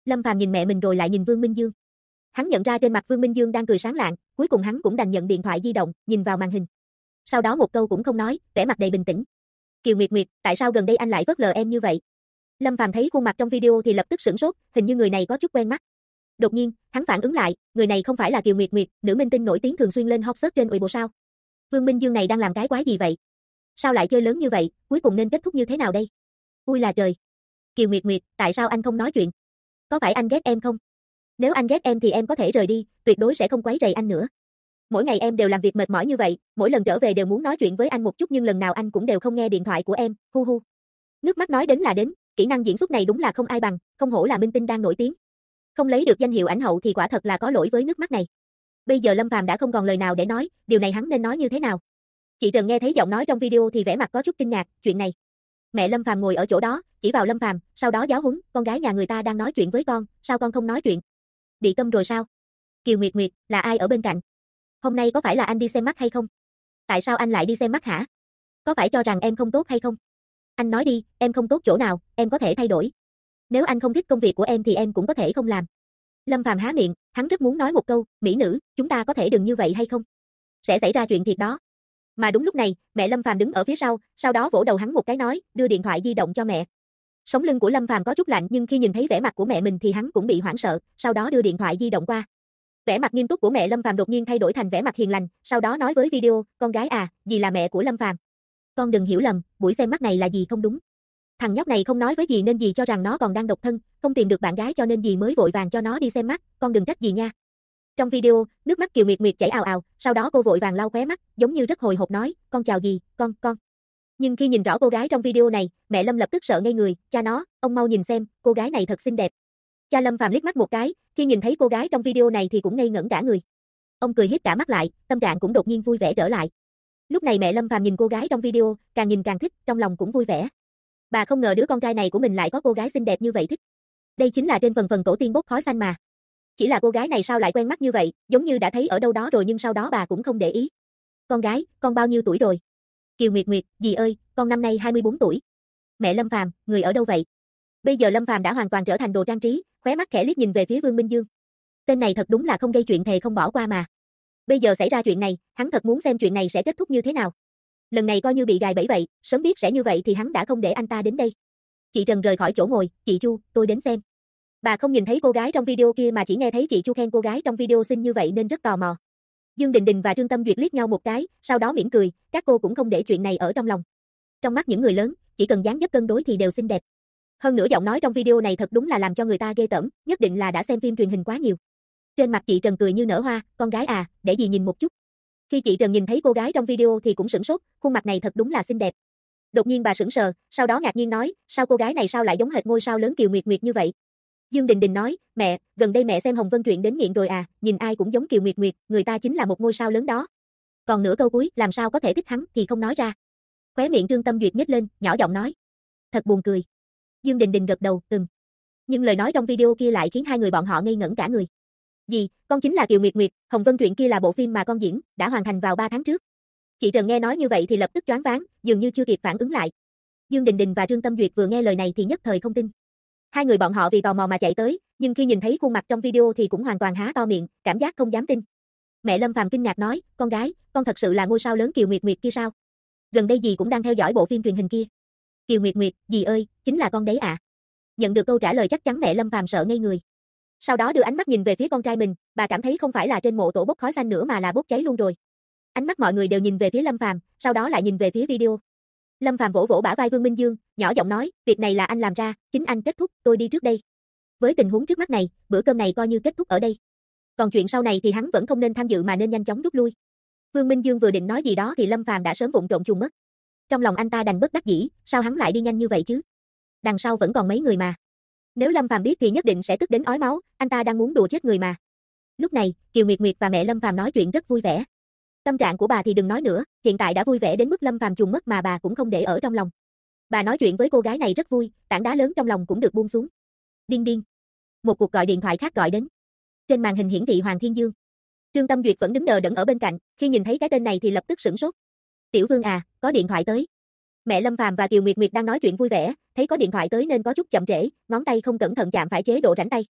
Lâm Phàm nhìn mẹ mình rồi lại nhìn Vương Minh Dương. Hắn nhận ra trên mặt Vương Minh Dương đang cười sáng lạng, cuối cùng hắn cũng đành nhận điện thoại di động, nhìn vào màn hình. Sau đó một câu cũng không nói, vẻ mặt đầy bình tĩnh. Kiều Nguyệt Nguyệt, tại sao gần đây anh lại phớt lờ em như vậy? Lâm Phàm thấy khuôn mặt trong video thì lập tức sửng sốt, hình như người này có chút quen mắt. Đột nhiên, hắn phản ứng lại, người này không phải là Kiều Nguyệt Nguyệt, nữ minh tinh nổi tiếng thường xuyên lên hot search trên Weibo sao? Vương Minh Dương này đang làm cái quái gì vậy? Sao lại chơi lớn như vậy, cuối cùng nên kết thúc như thế nào đây? Ui là trời. Kiều Nguyệt Nguyệt, tại sao anh không nói chuyện? Có phải anh ghét em không? Nếu anh ghét em thì em có thể rời đi, tuyệt đối sẽ không quấy rầy anh nữa. Mỗi ngày em đều làm việc mệt mỏi như vậy, mỗi lần trở về đều muốn nói chuyện với anh một chút nhưng lần nào anh cũng đều không nghe điện thoại của em, hu hu. Nước mắt nói đến là đến, kỹ năng diễn xuất này đúng là không ai bằng, không hổ là minh tinh đang nổi tiếng. Không lấy được danh hiệu ảnh hậu thì quả thật là có lỗi với nước mắt này. Bây giờ Lâm Phàm đã không còn lời nào để nói, điều này hắn nên nói như thế nào? Chị Trần nghe thấy giọng nói trong video thì vẻ mặt có chút kinh ngạc, chuyện này. Mẹ Lâm Phàm ngồi ở chỗ đó, chỉ vào Lâm Phàm, sau đó giáo huấn, con gái nhà người ta đang nói chuyện với con, sao con không nói chuyện? Bị câm rồi sao? Kiều Nguyệt Nguyệt, là ai ở bên cạnh? Hôm nay có phải là anh đi xem mắt hay không? Tại sao anh lại đi xem mắt hả? Có phải cho rằng em không tốt hay không? Anh nói đi, em không tốt chỗ nào, em có thể thay đổi. Nếu anh không thích công việc của em thì em cũng có thể không làm. Lâm Phàm há miệng, hắn rất muốn nói một câu, mỹ nữ, chúng ta có thể đừng như vậy hay không? Sẽ xảy ra chuyện thiệt đó. Mà đúng lúc này, mẹ Lâm Phàm đứng ở phía sau đó vỗ đầu hắn một cái nói, đưa điện thoại di động cho mẹ. Sống lưng của Lâm Phàm có chút lạnh nhưng khi nhìn thấy vẻ mặt của mẹ mình thì hắn cũng bị hoảng sợ, sau đó đưa điện thoại di động qua. Vẻ mặt nghiêm túc của mẹ Lâm Phàm đột nhiên thay đổi thành vẻ mặt hiền lành, sau đó nói với video, con gái à, dì là mẹ của Lâm Phàm. Con đừng hiểu lầm, buổi xem mắt này là dì không đúng. Thằng nhóc này không nói với dì nên dì cho rằng nó còn đang độc thân, không tìm được bạn gái cho nên dì mới vội vàng cho nó đi xem mắt, con đừng trách dì nha. Trong video, nước mắt Kiều Nguyệt Nguyệt chảy ào ào, sau đó cô vội vàng lau khóe mắt, giống như rất hồi hộp nói, con chào dì, con. Nhưng khi nhìn rõ cô gái trong video này, mẹ Lâm lập tức sợ ngây người, cha nó, ông mau nhìn xem, cô gái này thật xinh đẹp. Cha Lâm Phàm liếc mắt một cái, khi nhìn thấy cô gái trong video này thì cũng ngây ngẩn cả người. Ông cười híp cả mắt lại, tâm trạng cũng đột nhiên vui vẻ trở lại. Lúc này mẹ Lâm Phàm nhìn cô gái trong video, càng nhìn càng thích, trong lòng cũng vui vẻ. Bà không ngờ đứa con trai này của mình lại có cô gái xinh đẹp như vậy thích. Đây chính là trên phần tổ tiên bốc khói xanh mà. Chỉ là cô gái này sao lại quen mắt như vậy, giống như đã thấy ở đâu đó rồi nhưng sau đó bà cũng không để ý. Con gái, con bao nhiêu tuổi rồi? Kiều Nguyệt Nguyệt, dì ơi, con năm nay 24 tuổi. Mẹ Lâm Phàm, người ở đâu vậy? Bây giờ Lâm Phàm đã hoàn toàn trở thành đồ trang trí, khóe mắt khẽ liếc nhìn về phía Vương Minh Dương. Tên này thật đúng là không gây chuyện thề không bỏ qua mà. Bây giờ xảy ra chuyện này, hắn thật muốn xem chuyện này sẽ kết thúc như thế nào. Lần này coi như bị gài bẫy vậy, sớm biết sẽ như vậy thì hắn đã không để anh ta đến đây. Chị Trần rời khỏi chỗ ngồi, chị Chu, tôi đến xem. Bà không nhìn thấy cô gái trong video kia mà chỉ nghe thấy chị Chu khen cô gái trong video xinh như vậy nên rất tò mò. Dương Đình Đình và Trương Tâm Duyệt liếc nhau một cái, sau đó mỉm cười, các cô cũng không để chuyện này ở trong lòng. Trong mắt những người lớn, chỉ cần dáng dấp cân đối thì đều xinh đẹp. Hơn nữa giọng nói trong video này thật đúng là làm cho người ta ghê tởm, nhất định là đã xem phim truyền hình quá nhiều. Trên mặt chị Trần cười như nở hoa, con gái à, để dì nhìn một chút. Khi chị Trần nhìn thấy cô gái trong video thì cũng sửng sốt, khuôn mặt này thật đúng là xinh đẹp. Đột nhiên bà sững sờ, sau đó ngạc nhiên nói, sao cô gái này sao lại giống hệt ngôi sao lớn Kiều Nguyệt Nguyệt như vậy? Dương Đình Đình nói, mẹ, gần đây mẹ xem Hồng Vân truyện đến nghiện rồi à, nhìn ai cũng giống Kiều Nguyệt Nguyệt, người ta chính là một ngôi sao lớn đó. Còn nửa câu cuối, làm sao có thể thích hắn thì không nói ra. Khóe miệng Trương Tâm Duyệt nhếch lên, nhỏ giọng nói. Thật buồn cười. Dương Đình Đình gật đầu, Nhưng lời nói trong video kia lại khiến hai người bọn họ ngây ngẩn cả người. Dì, con chính là Kiều Nguyệt Nguyệt, Hồng Vân truyện kia là bộ phim mà con diễn, đã hoàn thành vào 3 tháng trước. Chị Trần nghe nói như vậy thì lập tức choáng váng, dường như chưa kịp phản ứng lại. Dương Đình Đình và Trương Tâm Duyệt vừa nghe lời này thì nhất thời không tin. Hai người bọn họ vì tò mò mà chạy tới, nhưng khi nhìn thấy khuôn mặt trong video thì cũng hoàn toàn há to miệng, cảm giác không dám tin. Mẹ Lâm Phàm kinh ngạc nói, con gái, con thật sự là ngôi sao lớn Kiều Nguyệt Nguyệt kia sao? Gần đây dì cũng đang theo dõi bộ phim truyền hình kia. Kiều Nguyệt Nguyệt, dì ơi, chính là con đấy ạ. Nhận được câu trả lời chắc chắn mẹ Lâm Phàm sợ ngây người. Sau đó đưa ánh mắt nhìn về phía con trai mình, bà cảm thấy không phải là trên mộ tổ bốc khói xanh nữa mà là bốc cháy luôn rồi. Ánh mắt mọi người đều nhìn về phía Lâm Phàm, sau đó lại nhìn về phía video. Lâm Phàm vỗ vỗ bả vai Vương Minh Dương, nhỏ giọng nói, việc này là anh làm ra, chính anh kết thúc, tôi đi trước đây. Với tình huống trước mắt này, bữa cơm này coi như kết thúc ở đây. Còn chuyện sau này thì hắn vẫn không nên tham dự mà nên nhanh chóng rút lui. Vương Minh Dương vừa định nói gì đó thì Lâm Phàm đã sớm vụng trộn chuồn mất. Trong lòng anh ta đành bất đắc dĩ, sao hắn lại đi nhanh như vậy chứ? Đằng sau vẫn còn mấy người mà. Nếu Lâm Phàm biết thì nhất định sẽ tức đến ói máu, anh ta đang muốn đùa chết người mà. Lúc này, Kiều Nguyệt Nguyệt và mẹ Lâm Phàm nói chuyện rất vui vẻ. Tâm trạng của bà thì đừng nói nữa, hiện tại đã vui vẻ đến mức Lâm Phàm chuồn mất mà bà cũng không để ở trong lòng. Bà nói chuyện với cô gái này rất vui, tảng đá lớn trong lòng cũng được buông xuống. Điên điên. Một cuộc gọi điện thoại khác gọi đến. Trên màn hình hiển thị Hoàng Thiên Dương. Trương Tâm Duyệt vẫn đứng đờ đẫn ở bên cạnh, khi nhìn thấy cái tên này thì lập tức sửng sốt. Tiểu Vương à, có điện thoại tới. Mẹ Lâm Phàm và Kiều Nguyệt Nguyệt đang nói chuyện vui vẻ, thấy có điện thoại tới nên có chút chậm trễ, ngón tay không cẩn thận chạm phải chế độ rảnh tay.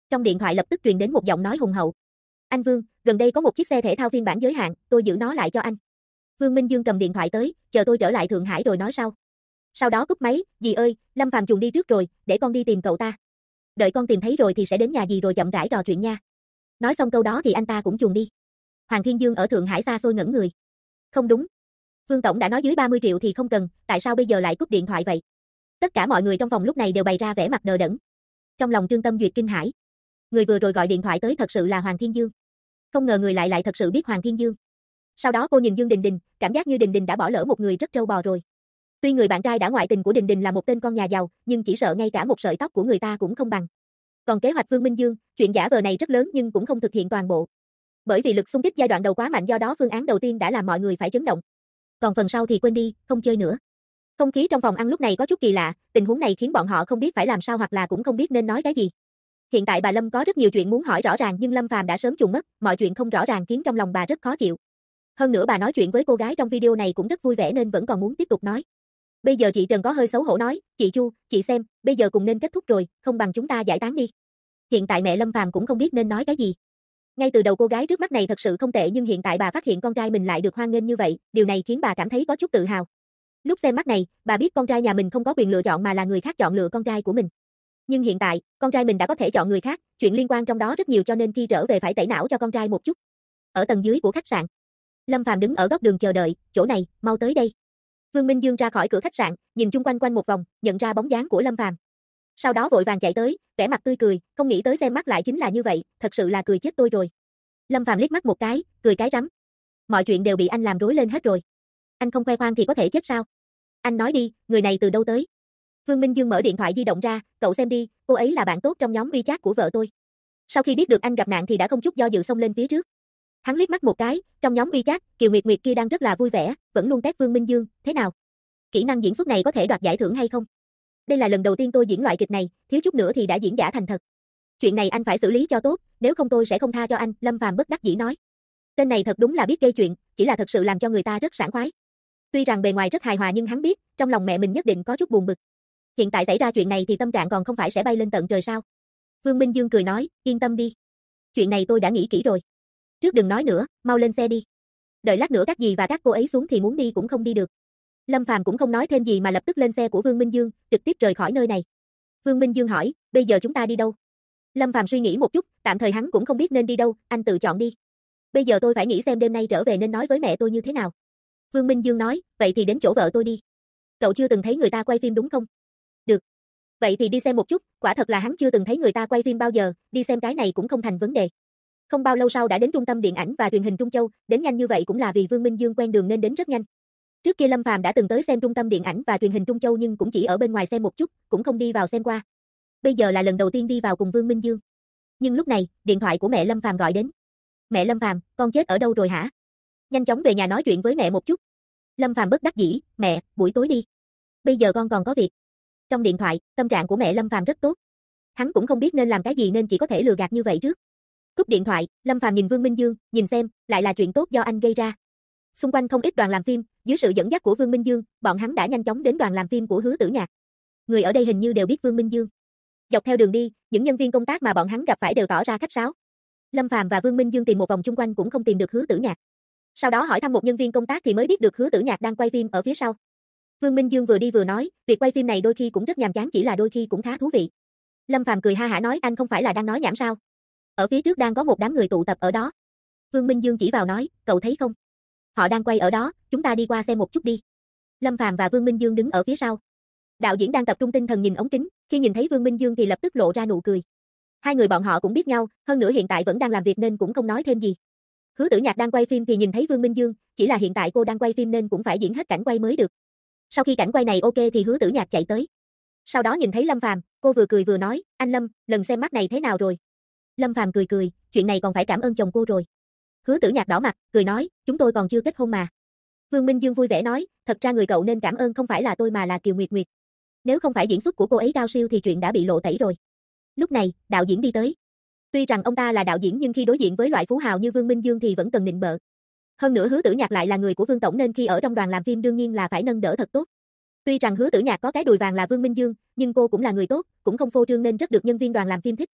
Trong điện thoại lập tức truyền đến một giọng nói hùng hậu. Anh Vương, gần đây có một chiếc xe thể thao phiên bản giới hạn, tôi giữ nó lại cho anh. Vương Minh Dương cầm điện thoại tới, chờ tôi trở lại Thượng Hải rồi nói sau. Sau đó cúp máy, dì ơi, Lâm Phàm Trùng đi trước rồi, để con đi tìm cậu ta. Đợi con tìm thấy rồi thì sẽ đến nhà dì rồi chậm rãi trò chuyện nha. Nói xong câu đó thì anh ta cũng chuồn đi. Hoàng Thiên Dương ở Thượng Hải xa xôi ngẩn người. Không đúng. Vương Tổng đã nói dưới 30 triệu thì không cần, tại sao bây giờ lại cúp điện thoại vậy? Tất cả mọi người trong phòng lúc này đều bày ra vẻ mặt đờ đẫn. Trong lòng Trương Tâm Duyệt kinh hãi. Người vừa rồi gọi điện thoại tới thật sự là Hoàng Thiên Dương. Không ngờ người lại thật sự biết Hoàng Thiên Dương. Sau đó cô nhìn Dương Đình Đình, cảm giác như Đình Đình đã bỏ lỡ một người rất trâu bò rồi. Tuy người bạn trai đã ngoại tình của Đình Đình là một tên con nhà giàu, nhưng chỉ sợ ngay cả một sợi tóc của người ta cũng không bằng. Còn kế hoạch Vương Minh Dương, chuyện giả vờ này rất lớn nhưng cũng không thực hiện toàn bộ. Bởi vì lực xung kích giai đoạn đầu quá mạnh, do đó phương án đầu tiên đã làm mọi người phải chấn động. Còn phần sau thì quên đi, không chơi nữa. Không khí trong phòng ăn lúc này có chút kỳ lạ, tình huống này khiến bọn họ không biết phải làm sao hoặc là cũng không biết nên nói cái gì. Hiện tại bà Lâm có rất nhiều chuyện muốn hỏi rõ ràng nhưng Lâm Phàm đã sớm trùng mất, mọi chuyện không rõ ràng khiến trong lòng bà rất khó chịu. Hơn nữa bà nói chuyện với cô gái trong video này cũng rất vui vẻ nên vẫn còn muốn tiếp tục nói. Bây giờ chị Trần có hơi xấu hổ nói, chị Chu, chị xem, bây giờ cùng nên kết thúc rồi, không bằng chúng ta giải tán đi. Hiện tại mẹ Lâm Phàm cũng không biết nên nói cái gì. Ngay từ đầu cô gái trước mắt này thật sự không tệ nhưng hiện tại bà phát hiện con trai mình lại được hoan nghênh như vậy, điều này khiến bà cảm thấy có chút tự hào. Lúc xem mắt này, bà biết con trai nhà mình không có quyền lựa chọn mà là người khác chọn lựa con trai của mình. Nhưng hiện tại, con trai mình đã có thể chọn người khác, chuyện liên quan trong đó rất nhiều cho nên khi trở về phải tẩy não cho con trai một chút. Ở tầng dưới của khách sạn, Lâm Phàm đứng ở góc đường chờ đợi, chỗ này, mau tới đây. Vương Minh Dương ra khỏi cửa khách sạn, nhìn chung quanh quanh một vòng, nhận ra bóng dáng của Lâm Phàm. Sau đó vội vàng chạy tới, vẻ mặt tươi cười, không nghĩ tới xem mắt lại chính là như vậy, thật sự là cười chết tôi rồi. Lâm Phàm liếc mắt một cái, cười cái rắm. Mọi chuyện đều bị anh làm rối lên hết rồi. Anh không khoe khoang thì có thể chết sao? Anh nói đi, người này từ đâu tới? Vương Minh Dương mở điện thoại di động ra, cậu xem đi, cô ấy là bạn tốt trong nhóm WeChat của vợ tôi. Sau khi biết được anh gặp nạn thì đã không chút do dự xông lên phía trước. Hắn liếc mắt một cái, trong nhóm WeChat, Kiều Nguyệt Nguyệt kia đang rất là vui vẻ, vẫn luôn test Vương Minh Dương, thế nào? Kỹ năng diễn xuất này có thể đoạt giải thưởng hay không? Đây là lần đầu tiên tôi diễn loại kịch này, thiếu chút nữa thì đã diễn giả thành thật. Chuyện này anh phải xử lý cho tốt, nếu không tôi sẽ không tha cho anh, Lâm Phàm bất đắc dĩ nói. Tên này thật đúng là biết gây chuyện, chỉ là thật sự làm cho người ta rất sảng khoái. Tuy rằng bề ngoài rất hài hòa nhưng hắn biết, trong lòng mẹ mình nhất định có chút buồn bực. Hiện tại xảy ra chuyện này thì tâm trạng còn không phải sẽ bay lên tận trời sao? Vương Minh Dương cười nói, yên tâm đi. Chuyện này tôi đã nghĩ kỹ rồi. Trước đừng nói nữa, mau lên xe đi. Đợi lát nữa các dì và các cô ấy xuống thì muốn đi cũng không đi được. Lâm Phàm cũng không nói thêm gì mà lập tức lên xe của Vương Minh Dương, trực tiếp rời khỏi nơi này. Vương Minh Dương hỏi, bây giờ chúng ta đi đâu? Lâm Phàm suy nghĩ một chút, tạm thời hắn cũng không biết nên đi đâu, anh tự chọn đi. Bây giờ tôi phải nghĩ xem đêm nay trở về nên nói với mẹ tôi như thế nào. Vương Minh Dương nói, vậy thì đến chỗ vợ tôi đi. Cậu chưa từng thấy người ta quay phim đúng không? Được. Vậy thì đi xem một chút, quả thật là hắn chưa từng thấy người ta quay phim bao giờ, đi xem cái này cũng không thành vấn đề. Không bao lâu sau đã đến Trung tâm Điện ảnh và Truyền hình Trung Châu, đến nhanh như vậy cũng là vì Vương Minh Dương quen đường nên đến rất nhanh. Trước kia Lâm Phàm đã từng tới xem Trung tâm Điện ảnh và Truyền hình Trung Châu nhưng cũng chỉ ở bên ngoài xem một chút, cũng không đi vào xem qua. Bây giờ là lần đầu tiên đi vào cùng Vương Minh Dương. Nhưng lúc này, điện thoại của mẹ Lâm Phàm gọi đến. Mẹ Lâm Phàm, con chết ở đâu rồi hả? Nhanh chóng về nhà nói chuyện với mẹ một chút. Lâm Phàm bất đắc dĩ, mẹ, buổi tối đi. Bây giờ con còn có việc. Trong điện thoại, tâm trạng của mẹ Lâm Phàm rất tốt. Hắn cũng không biết nên làm cái gì nên chỉ có thể lừa gạt như vậy trước. Cúp điện thoại, Lâm Phàm nhìn Vương Minh Dương, nhìn xem, lại là chuyện tốt do anh gây ra. Xung quanh không ít đoàn làm phim, dưới sự dẫn dắt của Vương Minh Dương, bọn hắn đã nhanh chóng đến đoàn làm phim của Hứa Tử Nhạc. Người ở đây hình như đều biết Vương Minh Dương. Dọc theo đường đi, những nhân viên công tác mà bọn hắn gặp phải đều tỏ ra khách sáo. Lâm Phàm và Vương Minh Dương tìm một vòng chung quanh cũng không tìm được Hứa Tử Nhạc. Sau đó hỏi thăm một nhân viên công tác thì mới biết được Hứa Tử Nhạc đang quay phim ở phía sau. Vương Minh Dương vừa đi vừa nói, việc quay phim này đôi khi cũng rất nhàm chán chỉ là đôi khi cũng khá thú vị. Lâm Phàm cười ha hả nói anh không phải là đang nói nhảm sao? Ở phía trước đang có một đám người tụ tập ở đó. Vương Minh Dương chỉ vào nói, cậu thấy không? Họ đang quay ở đó, chúng ta đi qua xem một chút đi. Lâm Phàm và Vương Minh Dương đứng ở phía sau. Đạo diễn đang tập trung tinh thần nhìn ống kính, khi nhìn thấy Vương Minh Dương thì lập tức lộ ra nụ cười. Hai người bọn họ cũng biết nhau, hơn nữa hiện tại vẫn đang làm việc nên cũng không nói thêm gì. Hứa Tử Nhạc đang quay phim thì nhìn thấy Vương Minh Dương, chỉ là hiện tại cô đang quay phim nên cũng phải diễn hết cảnh quay mới được. Sau khi cảnh quay này ok thì Hứa Tử Nhạc chạy tới. Sau đó nhìn thấy Lâm Phàm, cô vừa cười vừa nói, anh Lâm, lần xem mắt này thế nào rồi? Lâm Phàm cười cười, chuyện này còn phải cảm ơn chồng cô rồi. Hứa Tử Nhạc đỏ mặt, cười nói, chúng tôi còn chưa kết hôn mà. Vương Minh Dương vui vẻ nói, thật ra người cậu nên cảm ơn không phải là tôi mà là Kiều Nguyệt Nguyệt. Nếu không phải diễn xuất của cô ấy cao siêu thì chuyện đã bị lộ tẩy rồi. Lúc này, đạo diễn đi tới. Tuy rằng ông ta là đạo diễn nhưng khi đối diện với loại phú hào như Vương Minh Dương thì vẫn cần nịnh bợ. Hơn nữa Hứa Tử Nhạc lại là người của Vương tổng nên khi ở trong đoàn làm phim đương nhiên là phải nâng đỡ thật tốt. Tuy rằng Hứa Tử Nhạc có cái đùi vàng là Vương Minh Dương, nhưng cô cũng là người tốt, cũng không phô trương nên rất được nhân viên đoàn làm phim thích.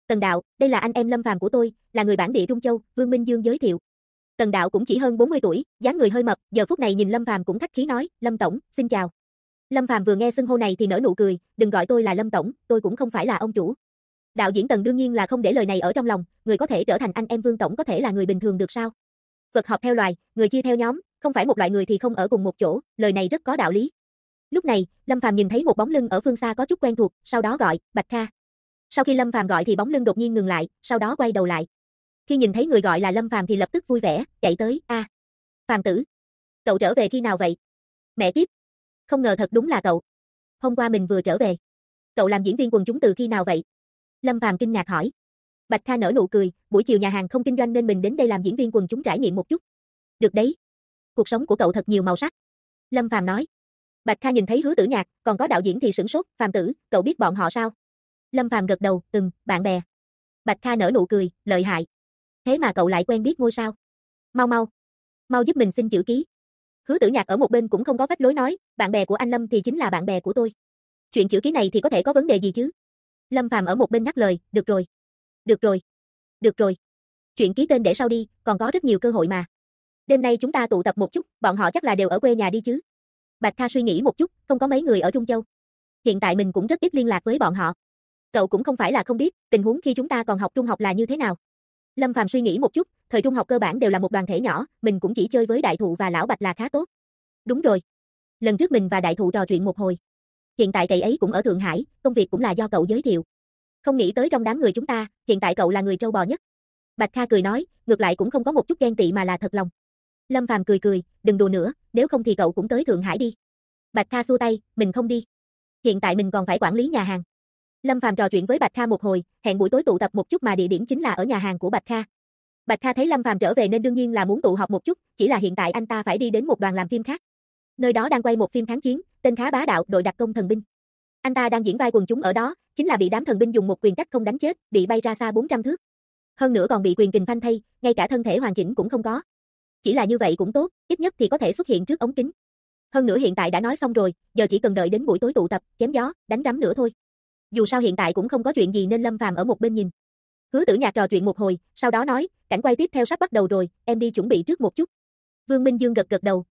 Tần đạo, đây là anh em Lâm Phàm của tôi, là người bản địa Trung Châu, Vương Minh Dương giới thiệu. Tần đạo cũng chỉ hơn 40 tuổi, dáng người hơi mập, giờ phút này nhìn Lâm Phàm cũng khách khí nói, Lâm tổng, xin chào. Lâm Phàm vừa nghe xưng hô này thì nở nụ cười, đừng gọi tôi là Lâm tổng, tôi cũng không phải là ông chủ. Đạo diễn Tần đương nhiên là không để lời này ở trong lòng, người có thể trở thành anh em Vương tổng có thể là người bình thường được sao? Vật họp theo loài, người chia theo nhóm, không phải một loại người thì không ở cùng một chỗ, lời này rất có đạo lý. Lúc này, Lâm Phàm nhìn thấy một bóng lưng ở phương xa có chút quen thuộc, sau đó gọi, Bạch Kha. Sau khi Lâm Phàm gọi thì bóng lưng đột nhiên ngừng lại, sau đó quay đầu lại. Khi nhìn thấy người gọi là Lâm Phàm thì lập tức vui vẻ, chạy tới, Phàm tử, cậu trở về khi nào vậy? Mẹ kiếp, không ngờ thật đúng là cậu. Hôm qua mình vừa trở về. Cậu làm diễn viên quần chúng từ khi nào vậy? Lâm Phàm kinh ngạc hỏi. Bạch Kha nở nụ cười, buổi chiều nhà hàng không kinh doanh nên mình đến đây làm diễn viên quần chúng trải nghiệm một chút. Được đấy. Cuộc sống của cậu thật nhiều màu sắc. Lâm Phàm nói. Bạch Kha nhìn thấy Hứa Tử Nhạc, còn có đạo diễn thì sửng sốt, Phàm tử, cậu biết bọn họ sao? Lâm Phàm gật đầu, bạn bè. Bạch Kha nở nụ cười, lợi hại. Thế mà cậu lại quen biết ngôi sao? Mau giúp mình xin chữ ký. Hứa Tử Nhạc ở một bên cũng không có phách lối nói, bạn bè của anh Lâm thì chính là bạn bè của tôi. Chuyện chữ ký này thì có thể có vấn đề gì chứ? Lâm Phàm ở một bên ngắt lời, được rồi. Chuyện ký tên để sau đi, còn có rất nhiều cơ hội mà. Đêm nay chúng ta tụ tập một chút, bọn họ chắc là đều ở quê nhà đi chứ. Bạch Kha suy nghĩ một chút, không có mấy người ở Trung Châu. Hiện tại mình cũng rất ít liên lạc với bọn họ. Cậu cũng không phải là không biết, tình huống khi chúng ta còn học trung học là như thế nào. Lâm Phàm suy nghĩ một chút, thời trung học cơ bản đều là một đoàn thể nhỏ, mình cũng chỉ chơi với Đại Thụ và Lão Bạch là khá tốt. Đúng rồi. Lần trước mình và Đại Thụ trò chuyện một hồi. Hiện tại cậu ấy cũng ở Thượng Hải, công việc cũng là do cậu giới thiệu. Không nghĩ tới trong đám người chúng ta, hiện tại cậu là người trâu bò nhất. Bạch Kha cười nói, ngược lại cũng không có một chút ghen tị mà là thật lòng. Lâm Phàm cười, đừng đùa nữa, nếu không thì cậu cũng tới Thượng Hải đi. Bạch Kha xua tay, mình không đi. Hiện tại mình còn phải quản lý nhà hàng. Lâm Phàm trò chuyện với Bạch Kha một hồi, hẹn buổi tối tụ tập một chút mà địa điểm chính là ở nhà hàng của Bạch Kha. Bạch Kha thấy Lâm Phàm trở về nên đương nhiên là muốn tụ họp một chút, chỉ là hiện tại anh ta phải đi đến một đoàn làm phim khác. Nơi đó đang quay một phim kháng chiến, tên khá bá đạo, Đội đặc công thần binh. Anh ta đang diễn vai quần chúng ở đó, chính là bị đám thần binh dùng một quyền cách không đánh chết, bị bay ra xa 400 thước. Hơn nữa còn bị quyền kình phanh thây, ngay cả thân thể hoàn chỉnh cũng không có. Chỉ là như vậy cũng tốt, ít nhất thì có thể xuất hiện trước ống kính. Hơn nữa hiện tại đã nói xong rồi, giờ chỉ cần đợi đến buổi tối tụ tập, chém gió, đánh rắm nữa thôi. Dù sao hiện tại cũng không có chuyện gì nên Lâm Phàm ở một bên nhìn. Hứa Tử Nhạc trò chuyện một hồi, sau đó nói, cảnh quay tiếp theo sắp bắt đầu rồi, em đi chuẩn bị trước một chút. Vương Minh Dương gật đầu,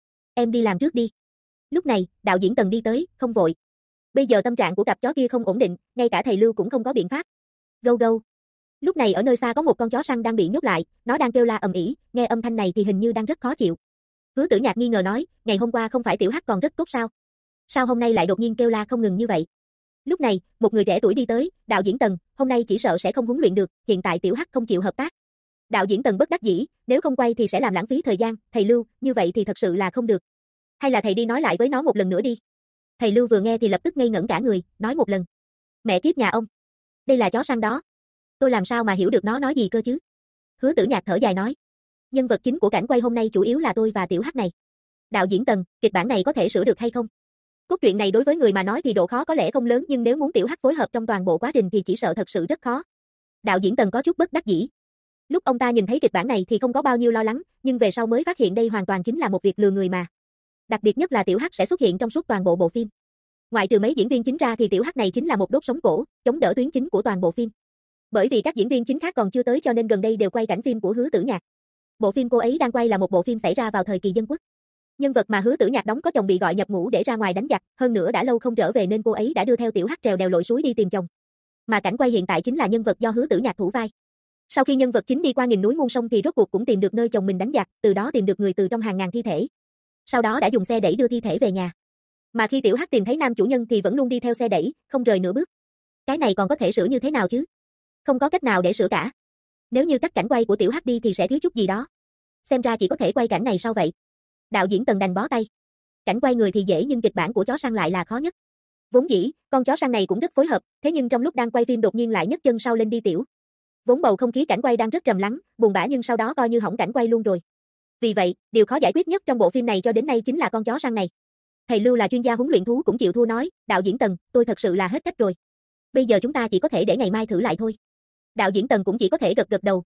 em đi làm trước đi. Lúc này, đạo diễn Tần đi tới, không vội. Bây giờ tâm trạng của cặp chó kia không ổn định, ngay cả thầy Lưu cũng không có biện pháp. Gâu. Lúc này ở nơi xa có một con chó săn đang bị nhốt lại, nó đang kêu la ầm ĩ, nghe âm thanh này thì hình như đang rất khó chịu. Hứa Tử Nhạc nghi ngờ nói, ngày hôm qua không phải Tiểu Hắc còn rất tốt sao? Sao hôm nay lại đột nhiên kêu la không ngừng như vậy? Lúc này, một người trẻ tuổi đi tới, đạo diễn Tần, hôm nay chỉ sợ sẽ không huấn luyện được, hiện tại Tiểu Hắc không chịu hợp tác. Đạo diễn Tần bất đắc dĩ, nếu không quay thì sẽ làm lãng phí thời gian, thầy Lưu, như vậy thì thật sự là không được. Hay là thầy đi nói lại với nó một lần nữa đi. Thầy Lưu vừa nghe thì lập tức ngây ngẩn cả người, nói một lần. Mẹ kiếp nhà ông. Đây là chó săn đó. Tôi làm sao mà hiểu được nó nói gì cơ chứ? Hứa Tử Nhạc thở dài nói. Nhân vật chính của cảnh quay hôm nay chủ yếu là tôi và Tiểu Hắc này. Đạo diễn Tần, kịch bản này có thể sửa được hay không? Cốt truyện này đối với người mà nói thì độ khó có lẽ không lớn nhưng nếu muốn Tiểu Hắc phối hợp trong toàn bộ quá trình thì chỉ sợ thật sự rất khó. Đạo diễn Tần có chút bất đắc dĩ. Lúc ông ta nhìn thấy kịch bản này thì không có bao nhiêu lo lắng, nhưng về sau mới phát hiện đây hoàn toàn chính là một việc lừa người mà. Đặc biệt nhất là Tiểu Hắc sẽ xuất hiện trong suốt toàn bộ bộ phim. Ngoại trừ mấy diễn viên chính ra thì Tiểu Hắc này chính là một đốt sống cổ, chống đỡ tuyến chính của toàn bộ phim. Bởi vì các diễn viên chính khác còn chưa tới cho nên gần đây đều quay cảnh phim của Hứa Tử Nhạc. Bộ phim cô ấy đang quay là một bộ phim xảy ra vào thời kỳ dân quốc. Nhân vật mà Hứa Tử Nhạc đóng có chồng bị gọi nhập ngũ để ra ngoài đánh giặc, hơn nữa đã lâu không trở về nên cô ấy đã đưa theo Tiểu Hắc trèo đèo lội suối đi tìm chồng. Mà cảnh quay hiện tại chính là nhân vật do Hứa Tử Nhạc thủ vai. Sau khi nhân vật chính đi qua nghìn núi muôn sông thì rốt cuộc cũng tìm được nơi chồng mình đánh giặc, từ đó tìm được người từ trong hàng ngàn thi thể. Sau đó đã dùng xe đẩy đưa thi thể về nhà. Mà khi Tiểu Hắc tìm thấy nam chủ nhân thì vẫn luôn đi theo xe đẩy, không rời nửa bước. Cái này còn có thể sửa như thế nào chứ? Không có cách nào để sửa cả. Nếu như cắt cảnh quay của Tiểu Hắc đi thì sẽ thiếu chút gì đó. Xem ra chỉ có thể quay cảnh này sau vậy. Đạo diễn Tần đành bó tay. Cảnh quay người thì dễ nhưng kịch bản của chó săn lại là khó nhất. Vốn dĩ, con chó săn này cũng rất phối hợp, thế nhưng trong lúc đang quay phim đột nhiên lại nhấc chân sau lên đi tiểu. Vốn bầu không khí cảnh quay đang rất trầm lắng, buồn bã nhưng sau đó coi như hỏng cảnh quay luôn rồi. Vì vậy, điều khó giải quyết nhất trong bộ phim này cho đến nay chính là con chó săn này. Thầy Lưu là chuyên gia huấn luyện thú cũng chịu thua nói, đạo diễn Tần, tôi thật sự là hết cách rồi. Bây giờ chúng ta chỉ có thể để ngày mai thử lại thôi. Đạo diễn Tần cũng chỉ có thể gật đầu,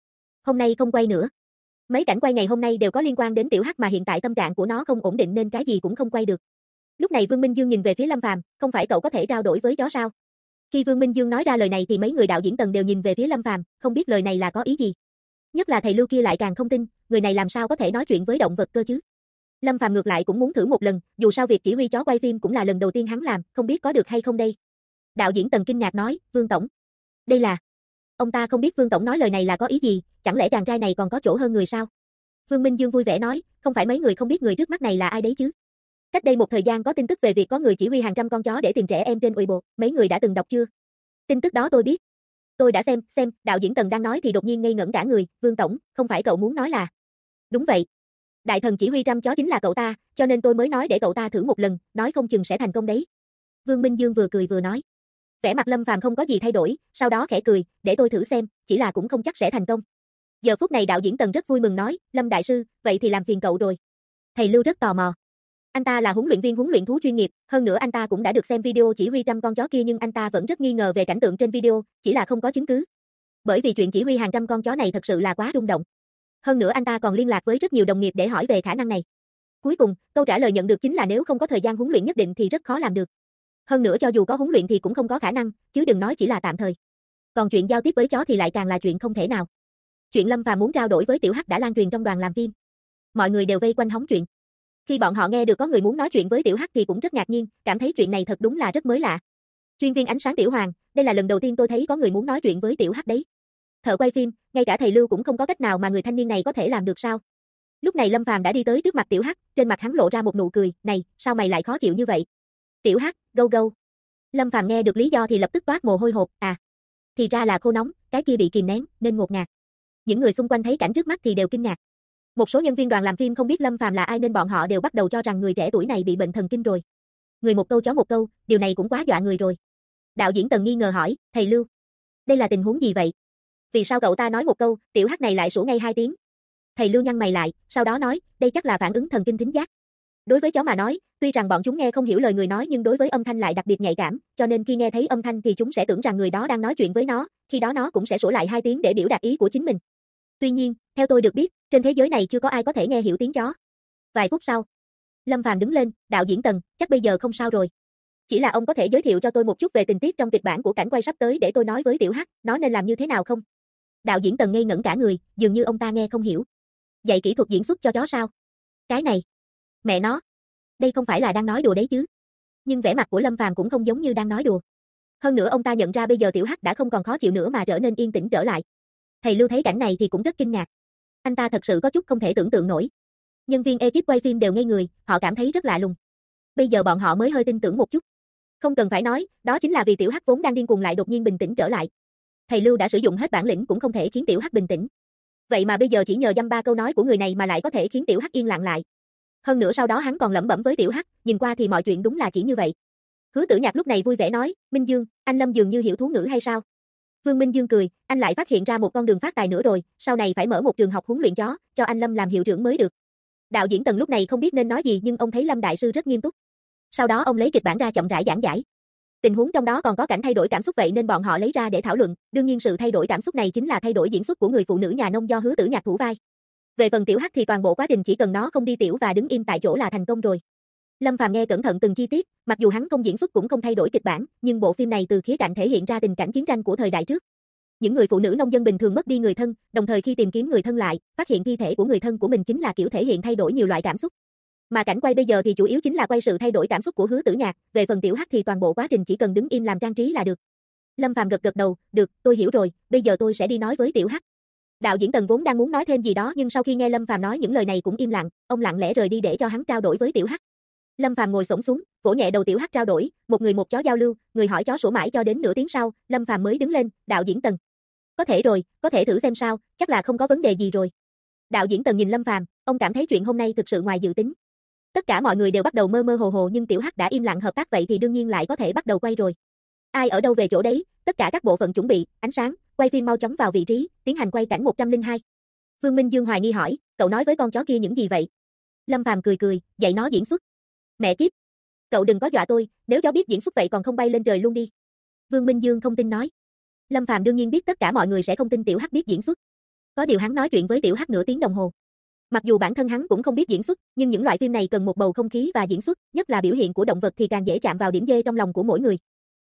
hôm nay không quay nữa. Mấy cảnh quay ngày hôm nay đều có liên quan đến Tiểu Hắc mà hiện tại tâm trạng của nó không ổn định nên cái gì cũng không quay được. Lúc này Vương Minh Dương nhìn về phía Lâm Phàm, không phải cậu có thể trao đổi với chó sao? Khi Vương Minh Dương nói ra lời này thì mấy người đạo diễn tầng đều nhìn về phía Lâm Phàm, không biết lời này là có ý gì. Nhất là thầy Lưu kia lại càng không tin, người này làm sao có thể nói chuyện với động vật cơ chứ. Lâm Phàm ngược lại cũng muốn thử một lần, dù sao việc chỉ huy chó quay phim cũng là lần đầu tiên hắn làm, không biết có được hay không đây. Đạo diễn tầng kinh ngạc nói, Vương tổng, đây là... Ông ta không biết Vương tổng nói lời này là có ý gì, chẳng lẽ chàng trai này còn có chỗ hơn người sao? Vương Minh Dương vui vẻ nói, không phải mấy người không biết người trước mắt này là ai đấy chứ. Cách đây một thời gian có tin tức về việc có người chỉ huy hàng trăm con chó để tìm trẻ em trên Weibo, mấy người đã từng đọc chưa? Tin tức đó tôi biết. Tôi đã xem, đạo diễn Tần đang nói thì đột nhiên ngây ngẩn cả người, Vương tổng, không phải cậu muốn nói là... Đúng vậy. Đại thần chỉ huy trăm chó chính là cậu ta, cho nên tôi mới nói để cậu ta thử một lần, nói không chừng sẽ thành công đấy. Vương Minh Dương vừa cười vừa nói. Vẻ mặt Lâm Phàm không có gì thay đổi, sau đó khẽ cười, để tôi thử xem, chỉ là cũng không chắc sẽ thành công. Giờ phút này đạo diễn Tần rất vui mừng nói, Lâm đại sư, vậy thì làm phiền cậu rồi. Thầy Lưu rất tò mò. Anh ta là huấn luyện viên huấn luyện thú chuyên nghiệp, hơn nữa anh ta cũng đã được xem video chỉ huy trăm con chó kia nhưng anh ta vẫn rất nghi ngờ về cảnh tượng trên video, chỉ là không có chứng cứ. Bởi vì chuyện chỉ huy hàng trăm con chó này thật sự là quá rung động. Hơn nữa anh ta còn liên lạc với rất nhiều đồng nghiệp để hỏi về khả năng này. Cuối cùng, câu trả lời nhận được chính là nếu không có thời gian huấn luyện nhất định thì rất khó làm được. Hơn nữa cho dù có huấn luyện thì cũng không có khả năng, chứ đừng nói chỉ là tạm thời. Còn chuyện giao tiếp với chó thì lại càng là chuyện không thể nào. Chuyện Lâm Phàm muốn trao đổi với Tiểu Hắc đã lan truyền trong đoàn làm phim. Mọi người đều vây quanh hóng chuyện. Khi bọn họ nghe được có người muốn nói chuyện với Tiểu Hắc thì cũng rất ngạc nhiên, cảm thấy chuyện này thật đúng là rất mới lạ. Chuyên viên ánh sáng Tiểu Hoàng, đây là lần đầu tiên tôi thấy có người muốn nói chuyện với Tiểu Hắc đấy. Thợ quay phim, ngay cả thầy Lưu cũng không có cách nào mà người thanh niên này có thể làm được sao? Lúc này Lâm Phàm đã đi tới trước mặt Tiểu Hắc, trên mặt hắn lộ ra một nụ cười, "Này, sao mày lại khó chịu như vậy?" "Tiểu Hắc, gâu gâu." Lâm Phàm nghe được lý do thì lập tức toát mồ hôi hột, thì ra là khô nóng, cái kia bị kìm nén nên ngột ngạt. Những người xung quanh thấy cảnh trước mắt thì đều kinh ngạc. Một số nhân viên đoàn làm phim không biết Lâm Phàm là ai nên bọn họ đều bắt đầu cho rằng người trẻ tuổi này bị bệnh thần kinh rồi. Người một câu chó một câu, điều này cũng quá dọa người rồi. Đạo diễn Tần nghi ngờ hỏi, "Thầy Lưu, đây là tình huống gì vậy? Vì sao cậu ta nói một câu, Tiểu Hắc này lại sủa ngay 2 tiếng?" Thầy Lưu nhăn mày lại, sau đó nói, "Đây chắc là phản ứng thần kinh thính giác. Đối với chó mà nói, tuy rằng bọn chúng nghe không hiểu lời người nói nhưng đối với âm thanh lại đặc biệt nhạy cảm, cho nên khi nghe thấy âm thanh thì chúng sẽ tưởng rằng người đó đang nói chuyện với nó, khi đó nó cũng sẽ sủa lại 2 tiếng để biểu đạt ý của chính mình. Tuy nhiên, theo tôi được biết, trên thế giới này chưa có ai có thể nghe hiểu tiếng chó." Vài phút sau, Lâm Phàm đứng lên, "Đạo diễn Tần, chắc bây giờ không sao rồi. Chỉ là ông có thể giới thiệu cho tôi một chút về tình tiết trong kịch bản của cảnh quay sắp tới để tôi nói với Tiểu Hắc, nó nên làm như thế nào không?" Đạo diễn Tần ngây ngẩn cả người, dường như ông ta nghe không hiểu. Dạy kỹ thuật diễn xuất cho chó sao? Cái này, mẹ nó, đây không phải là đang nói đùa đấy chứ. Nhưng vẻ mặt của Lâm Phàm cũng không giống như đang nói đùa. Hơn nữa ông ta nhận ra bây giờ Tiểu Hắc đã không còn khó chịu nữa mà trở nên yên tĩnh trở lại. Thầy Lưu thấy cảnh này thì cũng rất kinh ngạc. Anh ta thật sự có chút không thể tưởng tượng nổi. Nhân viên ekip quay phim đều ngây người, họ cảm thấy rất lạ lùng. Bây giờ bọn họ mới hơi tin tưởng một chút. Không cần phải nói, đó chính là vì Tiểu Hắc vốn đang điên cuồng lại đột nhiên bình tĩnh trở lại. Thầy Lưu đã sử dụng hết bản lĩnh cũng không thể khiến Tiểu Hắc bình tĩnh. Vậy mà bây giờ chỉ nhờ dăm ba câu nói của người này mà lại có thể khiến Tiểu Hắc yên lặng lại. Hơn nữa sau đó hắn còn lẩm bẩm với Tiểu Hắc, nhìn qua thì mọi chuyện đúng là chỉ như vậy. Hứa Tử Nhạc lúc này vui vẻ nói, "Minh Dương, anh Lâm dường như hiểu thú ngữ hay sao?" Vương Minh Dương cười, "Anh lại phát hiện ra một con đường phát tài nữa rồi, sau này phải mở một trường học huấn luyện chó, cho anh Lâm làm hiệu trưởng mới được." Đạo diễn Tần lúc này không biết nên nói gì nhưng ông thấy Lâm đại sư rất nghiêm túc. Sau đó ông lấy kịch bản ra chậm rãi giảng giải. Tình huống trong đó còn có cảnh thay đổi cảm xúc vậy nên bọn họ lấy ra để thảo luận, đương nhiên sự thay đổi cảm xúc này chính là thay đổi diễn xuất của người phụ nữ nhà nông do Hứa Tử Nhạc thủ vai. Về phần Tiểu Hắc thì toàn bộ quá trình chỉ cần nó không đi tiểu và đứng im tại chỗ là thành công rồi. Lâm Phàm nghe cẩn thận từng chi tiết, mặc dù hắn không diễn xuất cũng không thay đổi kịch bản, nhưng bộ phim này từ khía cạnh thể hiện ra tình cảnh chiến tranh của thời đại trước. Những người phụ nữ nông dân bình thường mất đi người thân, đồng thời khi tìm kiếm người thân lại, phát hiện thi thể của người thân của mình chính là kiểu thể hiện thay đổi nhiều loại cảm xúc. Mà cảnh quay bây giờ thì chủ yếu chính là quay sự thay đổi cảm xúc của Hứa Tử Nhạc, về phần Tiểu Hắc thì toàn bộ quá trình chỉ cần đứng im làm trang trí là được. Lâm Phàm gật gật đầu, "Được, tôi hiểu rồi, bây giờ tôi sẽ đi nói với Tiểu Hắc." Đạo diễn Tần vốn đang muốn nói thêm gì đó nhưng sau khi nghe Lâm Phàm nói những lời này cũng im lặng, ông lặng lẽ rời đi để cho hắn trao đổi với Tiểu Hắc. Lâm Phàm ngồi xổm xuống, vỗ nhẹ đầu Tiểu Hắc trao đổi, một người một chó giao lưu, người hỏi chó sủa mãi cho đến nửa tiếng sau, Lâm Phàm mới đứng lên, "Đạo diễn Tần, có thể rồi, có thể thử xem sao, chắc là không có vấn đề gì rồi." Đạo diễn Tần nhìn Lâm Phàm, ông cảm thấy chuyện hôm nay thực sự ngoài dự tính. Tất cả mọi người đều bắt đầu mơ mơ hồ hồ nhưng Tiểu Hắc đã im lặng hợp tác vậy thì đương nhiên lại có thể bắt đầu quay rồi. Ai ở đâu về chỗ đấy, tất cả các bộ phận chuẩn bị, ánh sáng, quay phim mau chóng vào vị trí, tiến hành quay cảnh 102. Vương Minh Dương hoài nghi hỏi, "Cậu nói với con chó kia những gì vậy?" Lâm Phàm cười cười, "Dạy nó diễn xuất." "Mẹ kiếp, cậu đừng có dọa tôi, nếu chó biết diễn xuất vậy còn không bay lên trời luôn đi." Vương Minh Dương không tin nói. Lâm Phàm đương nhiên biết tất cả mọi người sẽ không tin Tiểu Hắc biết diễn xuất. Có điều hắn nói chuyện với Tiểu Hắc nửa tiếng đồng hồ. Mặc dù bản thân hắn cũng không biết diễn xuất, nhưng những loại phim này cần một bầu không khí và diễn xuất, nhất là biểu hiện của động vật thì càng dễ chạm vào điểm dê trong lòng của mỗi người.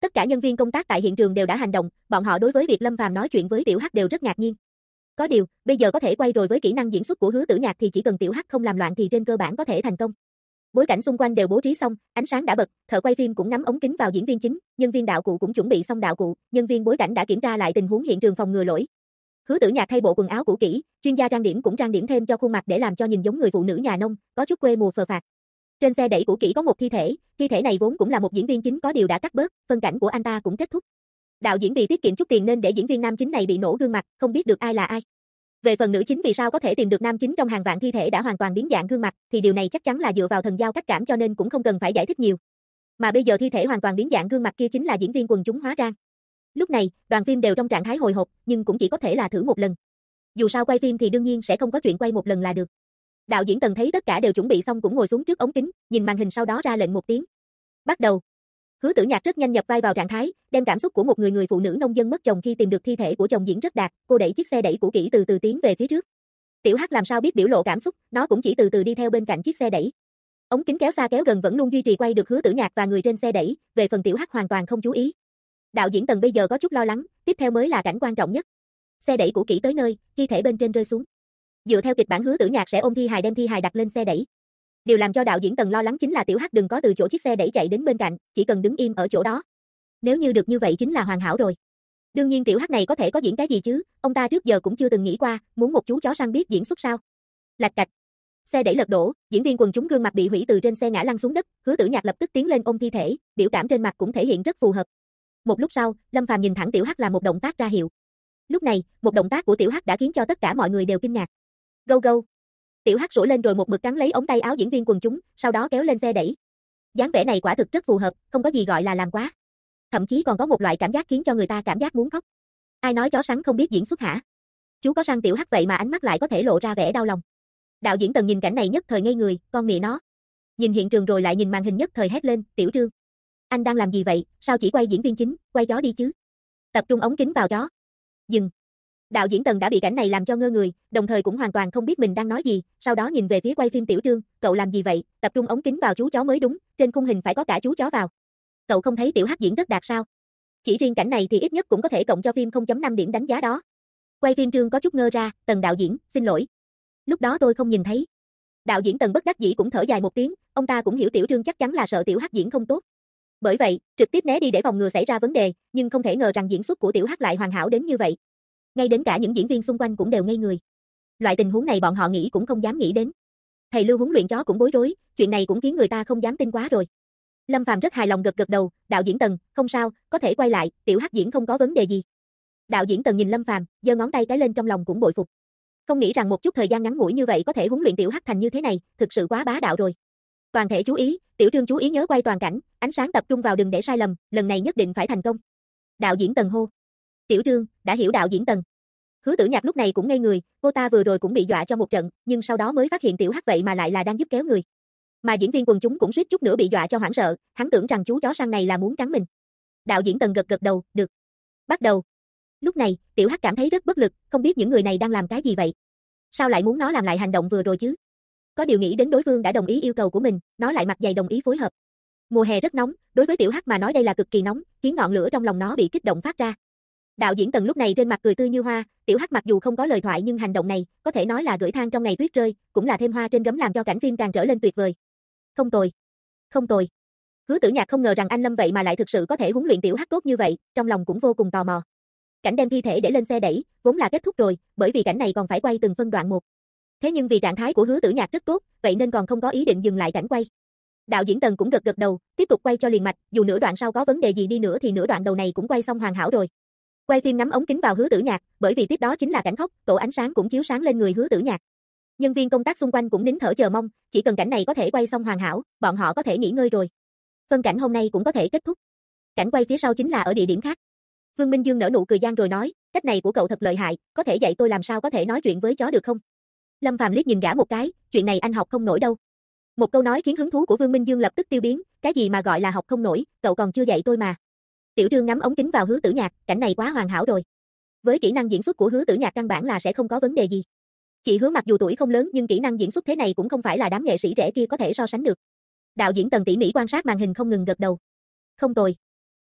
Tất cả nhân viên công tác tại hiện trường đều đã hành động, bọn họ đối với việc Lâm Phàm nói chuyện với Tiểu Hắc đều rất ngạc nhiên. Có điều, bây giờ có thể quay rồi, với kỹ năng diễn xuất của Hứa Tử Nhạc thì chỉ cần Tiểu Hắc không làm loạn thì trên cơ bản có thể thành công. Bối cảnh xung quanh đều bố trí xong, ánh sáng đã bật, thợ quay phim cũng nắm ống kính vào diễn viên chính, nhân viên đạo cụ cũng chuẩn bị xong đạo cụ, nhân viên bối cảnh đã kiểm tra lại tình huống hiện trường phòng ngừa lỗi. Hứa Tử Nhạc thay bộ quần áo cũ kỹ, chuyên gia trang điểm cũng trang điểm thêm cho khuôn mặt để làm cho nhìn giống người phụ nữ nhà nông, có chút quê mùa phờ phạc. Trên xe đẩy cũ kỹ có một thi thể này vốn cũng là một diễn viên chính, có điều đã cắt bớt, phân cảnh của anh ta cũng kết thúc. Đạo diễn vì tiết kiệm chút tiền nên để diễn viên nam chính này bị nổ gương mặt, không biết được ai là ai. Về phần nữ chính vì sao có thể tìm được nam chính trong hàng vạn thi thể đã hoàn toàn biến dạng gương mặt, thì điều này chắc chắn là dựa vào thần giao cách cảm cho nên cũng không cần phải giải thích nhiều. Mà bây giờ thi thể hoàn toàn biến dạng gương mặt kia chính là diễn viên quần chúng hóa trang. Lúc này, đoàn phim đều trong trạng thái hồi hộp, nhưng cũng chỉ có thể là thử một lần. Dù sao quay phim thì đương nhiên sẽ không có chuyện quay một lần là được. Đạo diễn Tần thấy tất cả đều chuẩn bị xong cũng ngồi xuống trước ống kính, nhìn màn hình sau đó ra lệnh một tiếng. Bắt đầu. Hứa Tử Nhạc rất nhanh nhập vai vào trạng thái, đem cảm xúc của một người phụ nữ nông dân mất chồng khi tìm được thi thể của chồng diễn rất đạt, cô đẩy chiếc xe đẩy cũ kỹ từ từ tiến về phía trước. Tiểu Hắc làm sao biết biểu lộ cảm xúc, nó cũng chỉ từ từ đi theo bên cạnh chiếc xe đẩy. Ống kính kéo xa kéo gần vẫn luôn duy trì quay được Hứa Tử Nhạc và người trên xe đẩy, về phần Tiểu Hắc hoàn toàn không chú ý. Đạo diễn Tần bây giờ có chút lo lắng, tiếp theo mới là cảnh quan trọng nhất. Xe đẩy cũ kỹ tới nơi, thi thể bên trên rơi xuống. Dựa theo kịch bản Hứa Tử Nhạc sẽ ôm thi hài đem thi hài đặt lên xe đẩy. Điều làm cho đạo diễn Tần lo lắng chính là Tiểu Hắc đừng có từ chỗ chiếc xe đẩy chạy đến bên cạnh, chỉ cần đứng im ở chỗ đó. Nếu như được như vậy chính là hoàn hảo rồi. Đương nhiên Tiểu Hắc này có thể có diễn cái gì chứ, ông ta trước giờ cũng chưa từng nghĩ qua, muốn một chú chó săn biết diễn xuất sao. Lạch cạch. Xe đẩy lật đổ, diễn viên quần chúng gương mặt bị hủy từ trên xe ngã lăn xuống đất, Hứa Tử Nhạc lập tức tiến lên ôm thi thể, biểu cảm trên mặt cũng thể hiện rất phù hợp. Một lúc sau, Lâm Phàm nhìn thẳng Tiểu Hắc làm một động tác ra hiệu. Lúc này, một động tác của Tiểu Hắc đã khiến cho tất cả mọi người đều kinh ngạc. Gâu gâu. Tiểu Hắc sủa lên rồi một mực cắn lấy ống tay áo diễn viên quần chúng, sau đó kéo lên xe đẩy. Dáng vẻ này quả thực rất phù hợp, không có gì gọi là làm quá. Thậm chí còn có một loại cảm giác khiến cho người ta cảm giác muốn khóc. Ai nói chó săn không biết diễn xuất hả? Chú có săn Tiểu Hắc vậy mà ánh mắt lại có thể lộ ra vẻ đau lòng. Đạo diễn Tần nhìn cảnh này nhất thời ngây người, con mẹ nó. Nhìn hiện trường rồi lại nhìn màn hình nhất thời hét lên, Tiểu Trương. Anh đang làm gì vậy, sao chỉ quay diễn viên chính, quay chó đi chứ. Tập trung ống kính vào chó. Dừng. Đạo diễn Tần đã bị cảnh này làm cho ngơ người, đồng thời cũng hoàn toàn không biết mình đang nói gì, sau đó nhìn về phía quay phim Tiểu Trương, cậu làm gì vậy, tập trung ống kính vào chú chó mới đúng, trên khung hình phải có cả chú chó vào. Cậu không thấy Tiểu Hắc diễn rất đạt sao? Chỉ riêng cảnh này thì ít nhất cũng có thể cộng cho phim 0.5 điểm đánh giá đó. Quay phim Trương có chút ngơ ra, Tần đạo diễn, xin lỗi. Lúc đó tôi không nhìn thấy. Đạo diễn Tần bất đắc dĩ cũng thở dài một tiếng, ông ta cũng hiểu Tiểu Trương chắc chắn là sợ Tiểu Hắc diễn không tốt. Bởi vậy, trực tiếp né đi để phòng ngừa xảy ra vấn đề, nhưng không thể ngờ rằng diễn xuất của Tiểu Hắc lại hoàn hảo đến như vậy. Ngay đến cả những diễn viên xung quanh cũng đều ngây người. Loại tình huống này bọn họ nghĩ cũng không dám nghĩ đến. Thầy Lưu huấn luyện chó cũng bối rối, chuyện này cũng khiến người ta không dám tin quá rồi. Lâm Phàm rất hài lòng gật gật đầu, đạo diễn Tần, không sao, có thể quay lại, Tiểu Hắc diễn không có vấn đề gì. Đạo diễn Tần nhìn Lâm Phàm, giơ ngón tay cái lên trong lòng cũng bội phục. Không nghĩ rằng một chút thời gian ngắn ngủi như vậy có thể huấn luyện Tiểu Hắc thành như thế này, thực sự quá bá đạo rồi. Toàn thể chú ý, Tiểu Trương chú ý nhớ quay toàn cảnh, ánh sáng tập trung vào đừng để sai lầm, lần này nhất định phải thành công. Đạo diễn Tần hô. Tiểu Trương, đã hiểu đạo diễn Tần. Hứa Tử Nhạc lúc này cũng ngây người, cô ta vừa rồi cũng bị dọa cho một trận, nhưng sau đó mới phát hiện Tiểu Hắc vậy mà lại là đang giúp kéo người. Mà diễn viên quần chúng cũng suýt chút nữa bị dọa cho hoảng sợ, hắn tưởng rằng chú chó săn này là muốn cắn mình. Đạo diễn Tần gật gật đầu, được. Bắt đầu. Lúc này, Tiểu Hắc cảm thấy rất bất lực, không biết những người này đang làm cái gì vậy. Sao lại muốn nó làm lại hành động vừa rồi chứ? Có điều nghĩ đến đối phương đã đồng ý yêu cầu của mình, nó lại mặt dày đồng ý phối hợp. Mùa hè rất nóng, đối với Tiểu Hắc mà nói đây là cực kỳ nóng, khiến ngọn lửa trong lòng nó bị kích động phát ra. Đạo diễn Tần lúc này trên mặt cười tươi như hoa, Tiểu Hắc mặc dù không có lời thoại nhưng hành động này, có thể nói là gửi than trong ngày tuyết rơi, cũng là thêm hoa trên gấm làm cho cảnh phim càng trở lên tuyệt vời. Không tồi. Không tồi. Hứa Tử Nhạc không ngờ rằng anh Lâm vậy mà lại thực sự có thể huấn luyện Tiểu Hắc tốt như vậy, trong lòng cũng vô cùng tò mò. Cảnh đem thi thể để lên xe đẩy, vốn là kết thúc rồi, bởi vì cảnh này còn phải quay từng phân đoạn một. Thế nhưng vì trạng thái của Hứa Tử Nhạc rất tốt, vậy nên còn không có ý định dừng lại cảnh quay. Đạo diễn Tần cũng gật gật đầu, tiếp tục quay cho liền mạch, dù nửa đoạn sau có vấn đề gì đi nữa thì nửa đoạn đầu này cũng quay xong hoàn hảo rồi. Quay phim ngắm ống kính vào Hứa Tử Nhạc, bởi vì tiếp đó chính là cảnh khóc, tổ ánh sáng cũng chiếu sáng lên người Hứa Tử Nhạc. Nhân viên công tác xung quanh cũng nín thở chờ mong, chỉ cần cảnh này có thể quay xong hoàn hảo, bọn họ có thể nghỉ ngơi rồi. Phân cảnh hôm nay cũng có thể kết thúc. Cảnh quay phía sau chính là ở địa điểm khác. Vương Minh Dương nở nụ cười gian rồi nói, cách này của cậu thật lợi hại, có thể dạy tôi làm sao có thể nói chuyện với chó được không? Lâm Phàm liếc nhìn gã một cái, chuyện này anh học không nổi đâu. Một câu nói khiến hứng thú của Vương Minh Dương lập tức tiêu biến, cái gì mà gọi là học không nổi, cậu còn chưa dạy tôi mà. Tiểu Trương ngắm ống kính vào Hứa Tử Nhạc, cảnh này quá hoàn hảo rồi. Với kỹ năng diễn xuất của Hứa Tử Nhạc căn bản là sẽ không có vấn đề gì. Chị Hứa mặc dù tuổi không lớn nhưng kỹ năng diễn xuất thế này cũng không phải là đám nghệ sĩ trẻ kia có thể so sánh được. Đạo diễn Tần tỉ mỉ quan sát màn hình không ngừng gật đầu. Không tồi.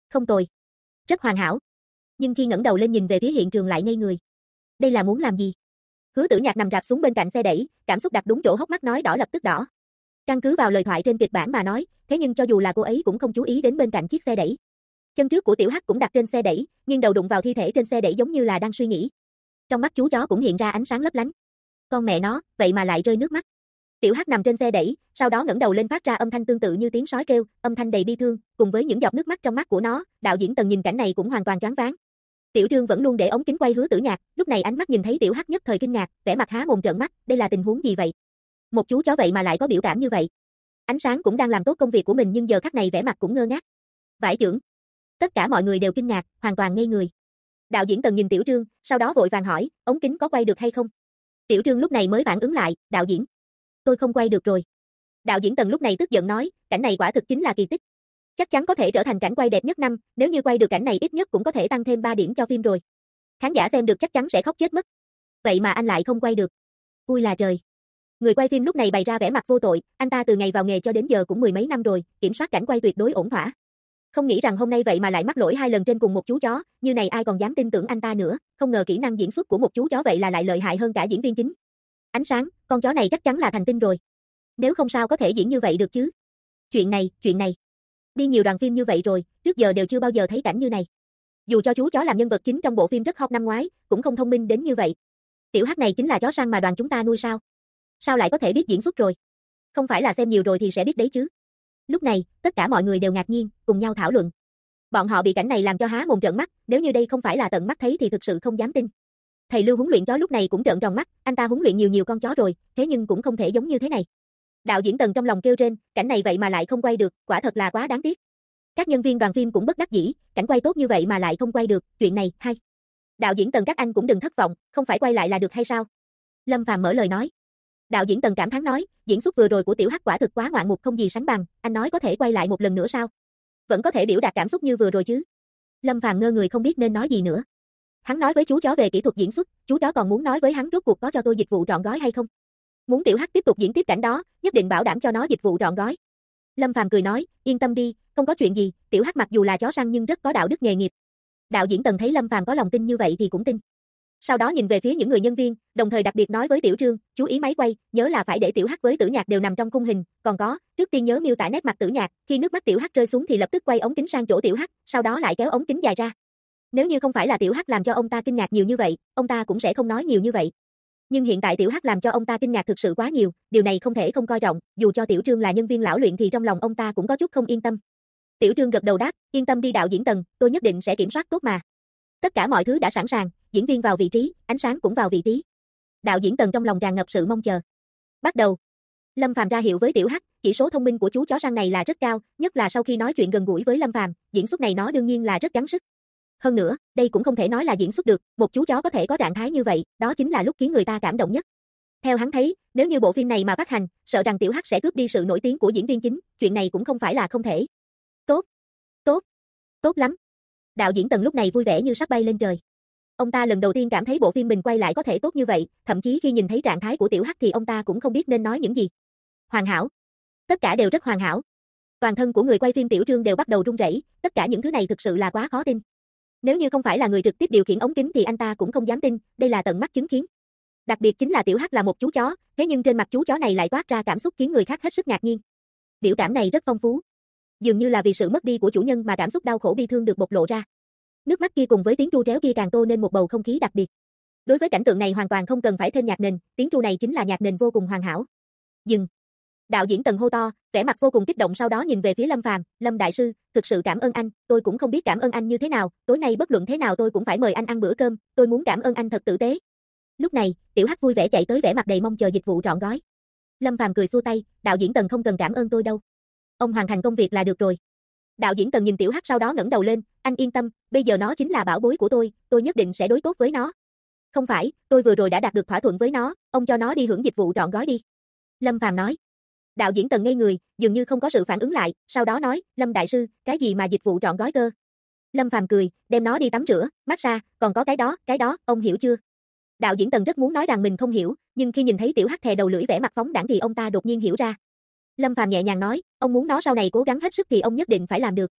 Không tồi. Rất hoàn hảo. Nhưng khi ngẩng đầu lên nhìn về phía hiện trường lại ngây người. Đây là muốn làm gì? Hứa Tử Nhạc nằm rạp xuống bên cạnh xe đẩy, cảm xúc đặt đúng chỗ, hốc mắt nói đỏ lập tức đỏ. Căn cứ vào lời thoại trên kịch bản mà nói, thế nhưng cho dù là cô ấy cũng không chú ý đến bên cạnh chiếc xe đẩy. Chân trước của Tiểu Hắc cũng đặt trên xe đẩy, nghiêng đầu đụng vào thi thể trên xe đẩy giống như là đang suy nghĩ. Trong mắt chú chó cũng hiện ra ánh sáng lấp lánh. Con mẹ nó, vậy mà lại rơi nước mắt. Tiểu Hắc nằm trên xe đẩy, sau đó ngẩng đầu lên phát ra âm thanh tương tự như tiếng sói kêu, âm thanh đầy bi thương, cùng với những giọt nước mắt trong mắt của nó, đạo diễn Tần nhìn cảnh này cũng hoàn toàn choáng váng. Tiểu Trương vẫn luôn để ống kính quay Hứa Tử Nhạc, lúc này ánh mắt nhìn thấy Tiểu Hắc nhất thời kinh ngạc, vẻ mặt há mồm trợn mắt, đây là tình huống gì vậy? Một chú chó vậy mà lại có biểu cảm như vậy. Ánh sáng cũng đang làm tốt công việc của mình nhưng giờ khắc này vẻ mặt cũng ngơ ngác. Vải chưởng. Tất cả mọi người đều kinh ngạc, hoàn toàn ngây người. Đạo diễn Tần nhìn Tiểu Trương, sau đó vội vàng hỏi, ống kính có quay được hay không? Tiểu Trương lúc này mới phản ứng lại, đạo diễn. Tôi không quay được rồi. Đạo diễn Tần lúc này tức giận nói, cảnh này quả thực chính là kỳ tích. Chắc chắn có thể trở thành cảnh quay đẹp nhất năm, nếu như quay được cảnh này ít nhất cũng có thể tăng thêm 3 điểm cho phim rồi. Khán giả xem được chắc chắn sẽ khóc chết mất. Vậy mà anh lại không quay được. Ui là trời. Người quay phim lúc này bày ra vẻ mặt vô tội, anh ta từ ngày vào nghề cho đến giờ cũng mười mấy năm rồi, kiểm soát cảnh quay tuyệt đối ổn thỏa. Không nghĩ rằng hôm nay vậy mà lại mắc lỗi 2 lần trên cùng một chú chó, như này ai còn dám tin tưởng anh ta nữa, không ngờ kỹ năng diễn xuất của một chú chó vậy là lại lợi hại hơn cả diễn viên chính. Ánh sáng, con chó này chắc chắn là thành tinh rồi. Nếu không sao có thể diễn như vậy được chứ. Chuyện này. Đi nhiều đoàn phim như vậy rồi, trước giờ đều chưa bao giờ thấy cảnh như này. Dù cho chú chó làm nhân vật chính trong bộ phim rất hot năm ngoái, cũng không thông minh đến như vậy. Tiểu Hắc này chính là chó săn mà đoàn chúng ta nuôi sao? Sao lại có thể biết diễn xuất rồi? Không phải là xem nhiều rồi thì sẽ biết đấy chứ. Lúc này, tất cả mọi người đều ngạc nhiên, cùng nhau thảo luận. Bọn họ bị cảnh này làm cho há mồm trợn mắt, nếu như đây không phải là tận mắt thấy thì thực sự không dám tin. Thầy Lưu huấn luyện chó lúc này cũng trợn tròn mắt, anh ta huấn luyện nhiều con chó rồi, thế nhưng cũng không thể giống như thế này. Đạo diễn Tần trong lòng kêu trên, cảnh này vậy mà lại không quay được, quả thật là quá đáng tiếc. Các nhân viên đoàn phim cũng bất đắc dĩ, cảnh quay tốt như vậy mà lại không quay được, chuyện này, hay. Đạo diễn Tần các anh cũng đừng thất vọng, không phải quay lại là được hay sao? Lâm Phàm mở lời nói. Đạo diễn Tần cảm thán nói, diễn xuất vừa rồi của Tiểu Hắc quả thực quá ngoạn mục không gì sánh bằng, anh nói có thể quay lại một lần nữa sao? Vẫn có thể biểu đạt cảm xúc như vừa rồi chứ? Lâm Phàm ngơ người không biết nên nói gì nữa. Hắn nói với chú chó về kỹ thuật diễn xuất, chú chó còn muốn nói với hắn rốt cuộc có cho tôi dịch vụ trọn gói hay không? Muốn Tiểu Hắc tiếp tục diễn tiếp cảnh đó, nhất định bảo đảm cho nó dịch vụ trọn gói. Lâm Phàm cười nói, yên tâm đi, không có chuyện gì, Tiểu Hắc mặc dù là chó săn nhưng rất có đạo đức nghề nghiệp. Đạo diễn Tần thấy Lâm Phàm có lòng tin như vậy thì cũng tin. Sau đó nhìn về phía những người nhân viên, đồng thời đặc biệt nói với Tiểu Trương, chú ý máy quay, nhớ là phải để Tiểu Hắc với Tử Nhạc đều nằm trong khung hình, còn có, trước tiên nhớ miêu tả nét mặt Tử Nhạc, khi nước mắt Tiểu Hắc rơi xuống thì lập tức quay ống kính sang chỗ Tiểu Hắc, sau đó lại kéo ống kính dài ra. Nếu như không phải là Tiểu Hắc làm cho ông ta kinh ngạc nhiều như vậy, ông ta cũng sẽ không nói nhiều như vậy. Nhưng hiện tại Tiểu Hắc làm cho ông ta kinh ngạc thực sự quá nhiều, điều này không thể không coi trọng, dù cho Tiểu Trương là nhân viên lão luyện thì trong lòng ông ta cũng có chút không yên tâm. Tiểu Trương gật đầu đáp, yên tâm đi đạo diễn Tần, tôi nhất định sẽ kiểm soát tốt mà. Tất cả mọi thứ đã sẵn sàng, diễn viên vào vị trí, ánh sáng cũng vào vị trí. Đạo diễn Tần trong lòng tràn ngập sự mong chờ. Bắt đầu. Lâm Phàm ra hiệu với Tiểu Hắc, chỉ số thông minh của chú chó săn này là rất cao, nhất là sau khi nói chuyện gần gũi với Lâm Phàm, diễn xuất này nó đương nhiên là rất gắng sức. Hơn nữa, đây cũng không thể nói là diễn xuất được, một chú chó có thể có trạng thái như vậy, đó chính là lúc khiến người ta cảm động nhất. Theo hắn thấy, nếu như bộ phim này mà phát hành, sợ rằng Tiểu Hắc sẽ cướp đi sự nổi tiếng của diễn viên chính, chuyện này cũng không phải là không thể. Tốt, tốt, tốt lắm. Đạo diễn Tần lúc này vui vẻ như sắp bay lên trời. Ông ta lần đầu tiên cảm thấy bộ phim mình quay lại có thể tốt như vậy, thậm chí khi nhìn thấy trạng thái của Tiểu Hắc thì ông ta cũng không biết nên nói những gì. Hoàn hảo. Tất cả đều rất hoàn hảo. Toàn thân của người quay phim Tiểu Trương đều bắt đầu run rẩy, tất cả những thứ này thực sự là quá khó tin. Nếu như không phải là người trực tiếp điều khiển ống kính thì anh ta cũng không dám tin, đây là tận mắt chứng kiến. Đặc biệt chính là Tiểu Hắc là một chú chó, thế nhưng trên mặt chú chó này lại toát ra cảm xúc khiến người khác hết sức ngạc nhiên. Biểu cảm này rất phong phú. Dường như là vì sự mất đi của chủ nhân mà cảm xúc đau khổ bi thương được bộc lộ ra. Nước mắt kia cùng với tiếng tru réo kia càng tô nên một bầu không khí đặc biệt. Đối với cảnh tượng này hoàn toàn không cần phải thêm nhạc nền, tiếng tru này chính là nhạc nền vô cùng hoàn hảo. Dừng. Đạo diễn Tần hô to, vẻ mặt vô cùng kích động sau đó nhìn về phía Lâm Phàm, Lâm đại sư, thực sự cảm ơn anh, tôi cũng không biết cảm ơn anh như thế nào, tối nay bất luận thế nào tôi cũng phải mời anh ăn bữa cơm, tôi muốn cảm ơn anh thật tử tế. Lúc này, Tiểu Hắc vui vẻ chạy tới vẻ mặt đầy mong chờ dịch vụ trọn gói. Lâm Phàm cười xua tay, đạo diễn Tần không cần cảm ơn tôi đâu. Ông hoàn thành công việc là được rồi. Đạo diễn Tần nhìn Tiểu Hắc sau đó ngẩng đầu lên, anh yên tâm, bây giờ nó chính là bảo bối của tôi nhất định sẽ đối tốt với nó. Không phải, tôi vừa rồi đã đạt được thỏa thuận với nó, ông cho nó đi hưởng dịch vụ trọn gói đi. Lâm Phàm nói. Đạo diễn Tần ngây người, dường như không có sự phản ứng lại, sau đó nói, Lâm đại sư, cái gì mà dịch vụ trọn gói cơ? Lâm Phàm cười, đem nó đi tắm rửa, massage, còn có cái đó, ông hiểu chưa? Đạo diễn Tần rất muốn nói rằng mình không hiểu, nhưng khi nhìn thấy Tiểu Hắc thè đầu lưỡi vẻ mặt phóng đãng thì ông ta đột nhiên hiểu ra. Lâm Phàm nhẹ nhàng nói, ông muốn nó sau này cố gắng hết sức thì ông nhất định phải làm được.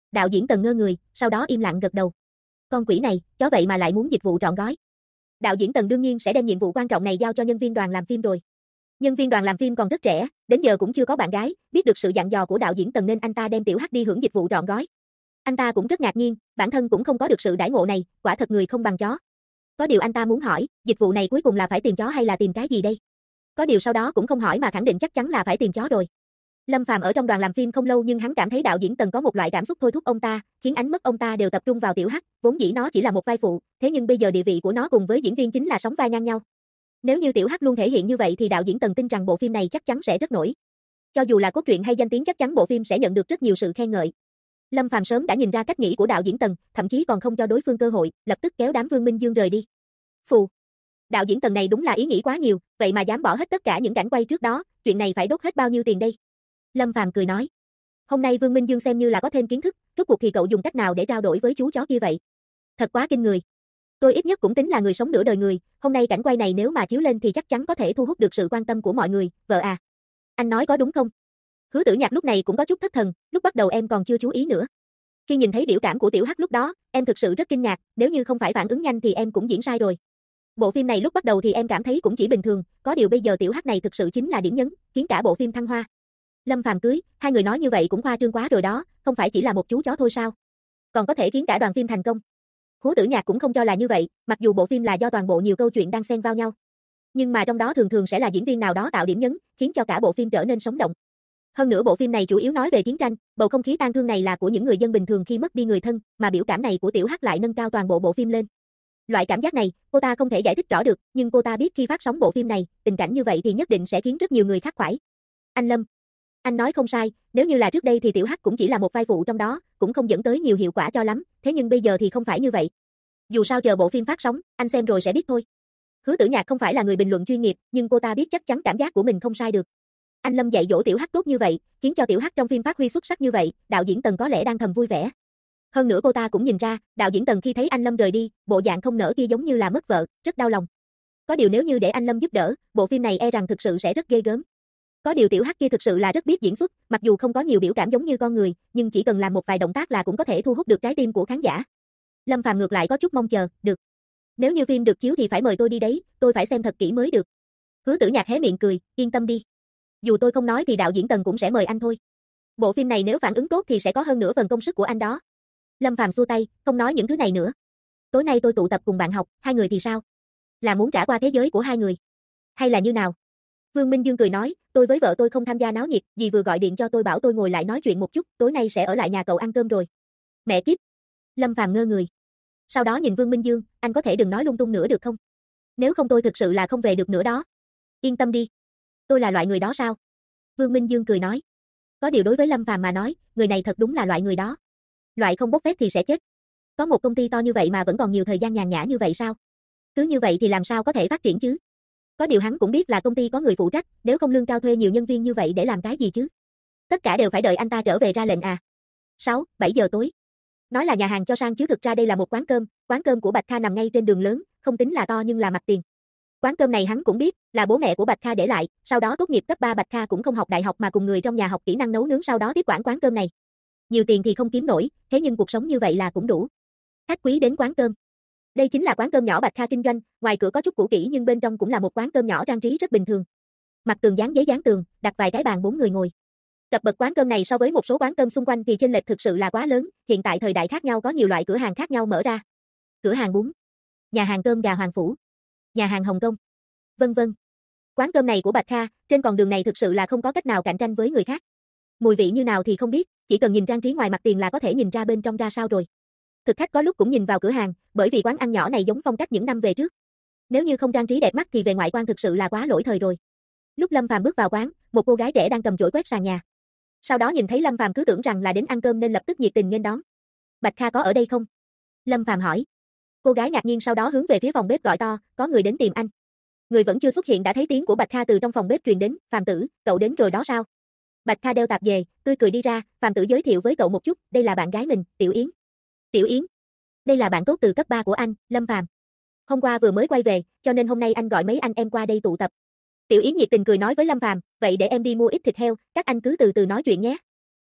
Đạo diễn Tần ngơ người, sau đó im lặng gật đầu. Con quỷ này, chó vậy mà lại muốn dịch vụ trọn gói. Đạo diễn Tần đương nhiên sẽ đem nhiệm vụ quan trọng này giao cho nhân viên đoàn làm phim rồi. Nhân viên đoàn làm phim còn rất trẻ, đến giờ cũng chưa có bạn gái, biết được sự dặn dò của đạo diễn Tần nên anh ta đem Tiểu Hắc đi hưởng dịch vụ trọn gói. Anh ta cũng rất ngạc nhiên, bản thân cũng không có được sự đãi ngộ này, quả thật người không bằng chó. Có điều anh ta muốn hỏi, dịch vụ này cuối cùng là phải tìm chó hay là tìm cái gì đây? Có điều sau đó cũng không hỏi mà khẳng định chắc chắn là phải tìm chó rồi. Lâm Phàm ở trong đoàn làm phim không lâu nhưng hắn cảm thấy đạo diễn Tần có một loại cảm xúc thôi thúc ông ta, khiến ánh mắt ông ta đều tập trung vào Tiểu Hắc, vốn dĩ nó chỉ là một vai phụ, thế nhưng bây giờ địa vị của nó cùng với diễn viên chính là sóng vai ngang nhau. Nếu như Tiểu Hắc luôn thể hiện như vậy thì đạo diễn Tần tin rằng bộ phim này chắc chắn sẽ rất nổi. Cho dù là cốt truyện hay danh tiếng chắc chắn bộ phim sẽ nhận được rất nhiều sự khen ngợi. Lâm Phàm sớm đã nhìn ra cách nghĩ của đạo diễn Tần, thậm chí còn không cho đối phương cơ hội, lập tức kéo đám Vương Minh Dương rời đi. Phù. Đạo diễn Tần này đúng là ý nghĩ quá nhiều, vậy mà dám bỏ hết tất cả những cảnh quay trước đó, chuyện này phải đốt hết bao nhiêu tiền đây? Lâm Phàm cười nói. Hôm nay Vương Minh Dương xem như là có thêm kiến thức, rốt cuộc thì cậu dùng cách nào để trao đổi với chú chó kia vậy? Thật quá kinh người. Tôi ít nhất cũng tính là người sống nửa đời người, hôm nay cảnh quay này nếu mà chiếu lên thì chắc chắn có thể thu hút được sự quan tâm của mọi người, vợ à. Anh nói có đúng không? Hứa Tử Nhạc lúc này cũng có chút thất thần, lúc bắt đầu em còn chưa chú ý nữa. Khi nhìn thấy biểu cảm của Tiểu Hắc lúc đó, em thực sự rất kinh ngạc, nếu như không phải phản ứng nhanh thì em cũng diễn sai rồi. Bộ phim này lúc bắt đầu thì em cảm thấy cũng chỉ bình thường, có điều bây giờ Tiểu Hắc này thực sự chính là điểm nhấn, khiến cả bộ phim thăng hoa. Lâm Phàm cưới, hai người nói như vậy cũng khoa trương quá rồi đó, không phải chỉ là một chú chó thôi sao? Còn có thể khiến cả đoàn phim thành công. Hứa Tử Nhạc cũng không cho là như vậy, mặc dù bộ phim là do toàn bộ nhiều câu chuyện đang xen vào nhau. Nhưng mà trong đó thường thường sẽ là diễn viên nào đó tạo điểm nhấn, khiến cho cả bộ phim trở nên sống động. Hơn nữa bộ phim này chủ yếu nói về chiến tranh, bầu không khí tang thương này là của những người dân bình thường khi mất đi người thân, mà biểu cảm này của Tiểu Hắc lại nâng cao toàn bộ bộ phim lên. Loại cảm giác này, cô ta không thể giải thích rõ được, nhưng cô ta biết khi phát sóng bộ phim này, tình cảnh như vậy thì nhất định sẽ khiến rất nhiều người khắc khoải. Anh Lâm, anh nói không sai, nếu như là trước đây thì Tiểu Hắc cũng chỉ là một vai phụ trong đó, cũng không dẫn tới nhiều hiệu quả cho lắm, thế nhưng bây giờ thì không phải như vậy. Dù sao chờ bộ phim phát sóng, anh xem rồi sẽ biết thôi. Hứa Tử Nhạc không phải là người bình luận chuyên nghiệp, nhưng cô ta biết chắc chắn cảm giác của mình không sai được. Anh Lâm dạy dỗ Tiểu Hắc tốt như vậy, khiến cho Tiểu Hắc trong phim phát huy xuất sắc như vậy, đạo diễn Tần có lẽ đang thầm vui vẻ. Hơn nữa cô ta cũng nhìn ra, đạo diễn Tần khi thấy anh Lâm rời đi, bộ dạng không nỡ kia giống như là mất vợ, rất đau lòng. Có điều nếu như để anh Lâm giúp đỡ, bộ phim này e rằng thực sự sẽ rất ghê gớm. Có điều Tiểu Hắc kia thực sự là rất biết diễn xuất, mặc dù không có nhiều biểu cảm giống như con người, nhưng chỉ cần làm một vài động tác là cũng có thể thu hút được trái tim của khán giả. Lâm Phàm ngược lại có chút mong chờ, được. Nếu như phim được chiếu thì phải mời tôi đi đấy, tôi phải xem thật kỹ mới được. Hứa Tử Nhạc hé miệng cười, yên tâm đi. Dù tôi không nói thì đạo diễn Tần cũng sẽ mời anh thôi. Bộ phim này nếu phản ứng tốt thì sẽ có hơn nửa phần công sức của anh đó. Lâm Phàm xua tay, không nói những thứ này nữa. Tối nay tôi tụ tập cùng bạn học, hai người thì sao? Là muốn trả qua thế giới của hai người? Hay là như nào? Vương Minh Dương cười nói, tôi với vợ tôi không tham gia náo nhiệt, dì vừa gọi điện cho tôi bảo tôi ngồi lại nói chuyện một chút, tối nay sẽ ở lại nhà cậu ăn cơm rồi. Mẹ kiếp. Lâm Phàm ngơ người. Sau đó nhìn Vương Minh Dương, anh có thể đừng nói lung tung nữa được không? Nếu không tôi thực sự là không về được nữa đó. Yên tâm đi. Tôi là loại người đó sao? Vương Minh Dương cười nói. Có điều đối với Lâm Phàm mà nói, người này thật đúng là loại người đó. Loại không bốc phét thì sẽ chết. Có một công ty to như vậy mà vẫn còn nhiều thời gian nhàn nhã như vậy sao? Cứ như vậy thì làm sao có thể phát triển chứ? Có điều hắn cũng biết là công ty có người phụ trách, nếu không lương cao thuê nhiều nhân viên như vậy để làm cái gì chứ? Tất cả đều phải đợi anh ta trở về ra lệnh à? 6, 7 giờ tối. Nói là nhà hàng cho sang chứ thực ra đây là một quán cơm của Bạch Kha nằm ngay trên đường lớn, không tính là to nhưng là mặt tiền. Quán cơm này hắn cũng biết, là bố mẹ của Bạch Kha để lại, sau đó tốt nghiệp cấp 3 Bạch Kha cũng không học đại học mà cùng người trong nhà học kỹ năng nấu nướng sau đó tiếp quản quán cơm này. Nhiều tiền thì không kiếm nổi, thế nhưng cuộc sống như vậy là cũng đủ. Khách quý đến quán cơm. Đây chính là quán cơm nhỏ Bạch Kha kinh doanh, ngoài cửa có chút cũ kỹ nhưng bên trong cũng là một quán cơm nhỏ trang trí rất bình thường. Mặt tường dán giấy dán tường, đặt vài cái bàn 4 người ngồi. Cập bậc quán cơm này so với một số quán cơm xung quanh thì chênh lệch thực sự là quá lớn, hiện tại thời đại khác nhau có nhiều loại cửa hàng khác nhau mở ra. Cửa hàng bún, nhà hàng cơm gà Hoàng Phủ, nhà hàng Hồng Kông, vân vân. Quán cơm này của Bạch Kha, trên con đường này thực sự là không có cách nào cạnh tranh với người khác. Mùi vị như nào thì không biết, chỉ cần nhìn trang trí ngoài mặt tiền là có thể nhìn ra bên trong ra sao rồi. Thực khách có lúc cũng nhìn vào cửa hàng, bởi vì quán ăn nhỏ này giống phong cách những năm về trước. Nếu như không trang trí đẹp mắt thì về ngoại quan thực sự là quá lỗi thời rồi. Lúc Lâm Phàm bước vào quán, một cô gái trẻ đang cầm chổi quét sàn nhà. Sau đó nhìn thấy Lâm Phàm cứ tưởng rằng là đến ăn cơm nên lập tức nhiệt tình nghênh đón. Bạch Kha có ở đây không? Lâm Phàm hỏi. Cô gái ngạc nhiên sau đó hướng về phía phòng bếp gọi to, có người đến tìm anh. Người vẫn chưa xuất hiện đã thấy tiếng của Bạch Kha từ trong phòng bếp truyền đến, Phàm tử, cậu đến rồi đó sao? Bạch Kha đeo tạp dề, tươi cười đi ra, Phàm tử giới thiệu với cậu một chút, đây là bạn gái mình, Tiểu Yến. Tiểu Yến? Đây là bạn tốt từ cấp 3 của anh, Lâm Phàm. Hôm qua vừa mới quay về, cho nên hôm nay anh gọi mấy anh em qua đây tụ tập. Tiểu Yến nhiệt tình cười nói với Lâm Phàm, vậy để em đi mua ít thịt heo, các anh cứ từ từ nói chuyện nhé.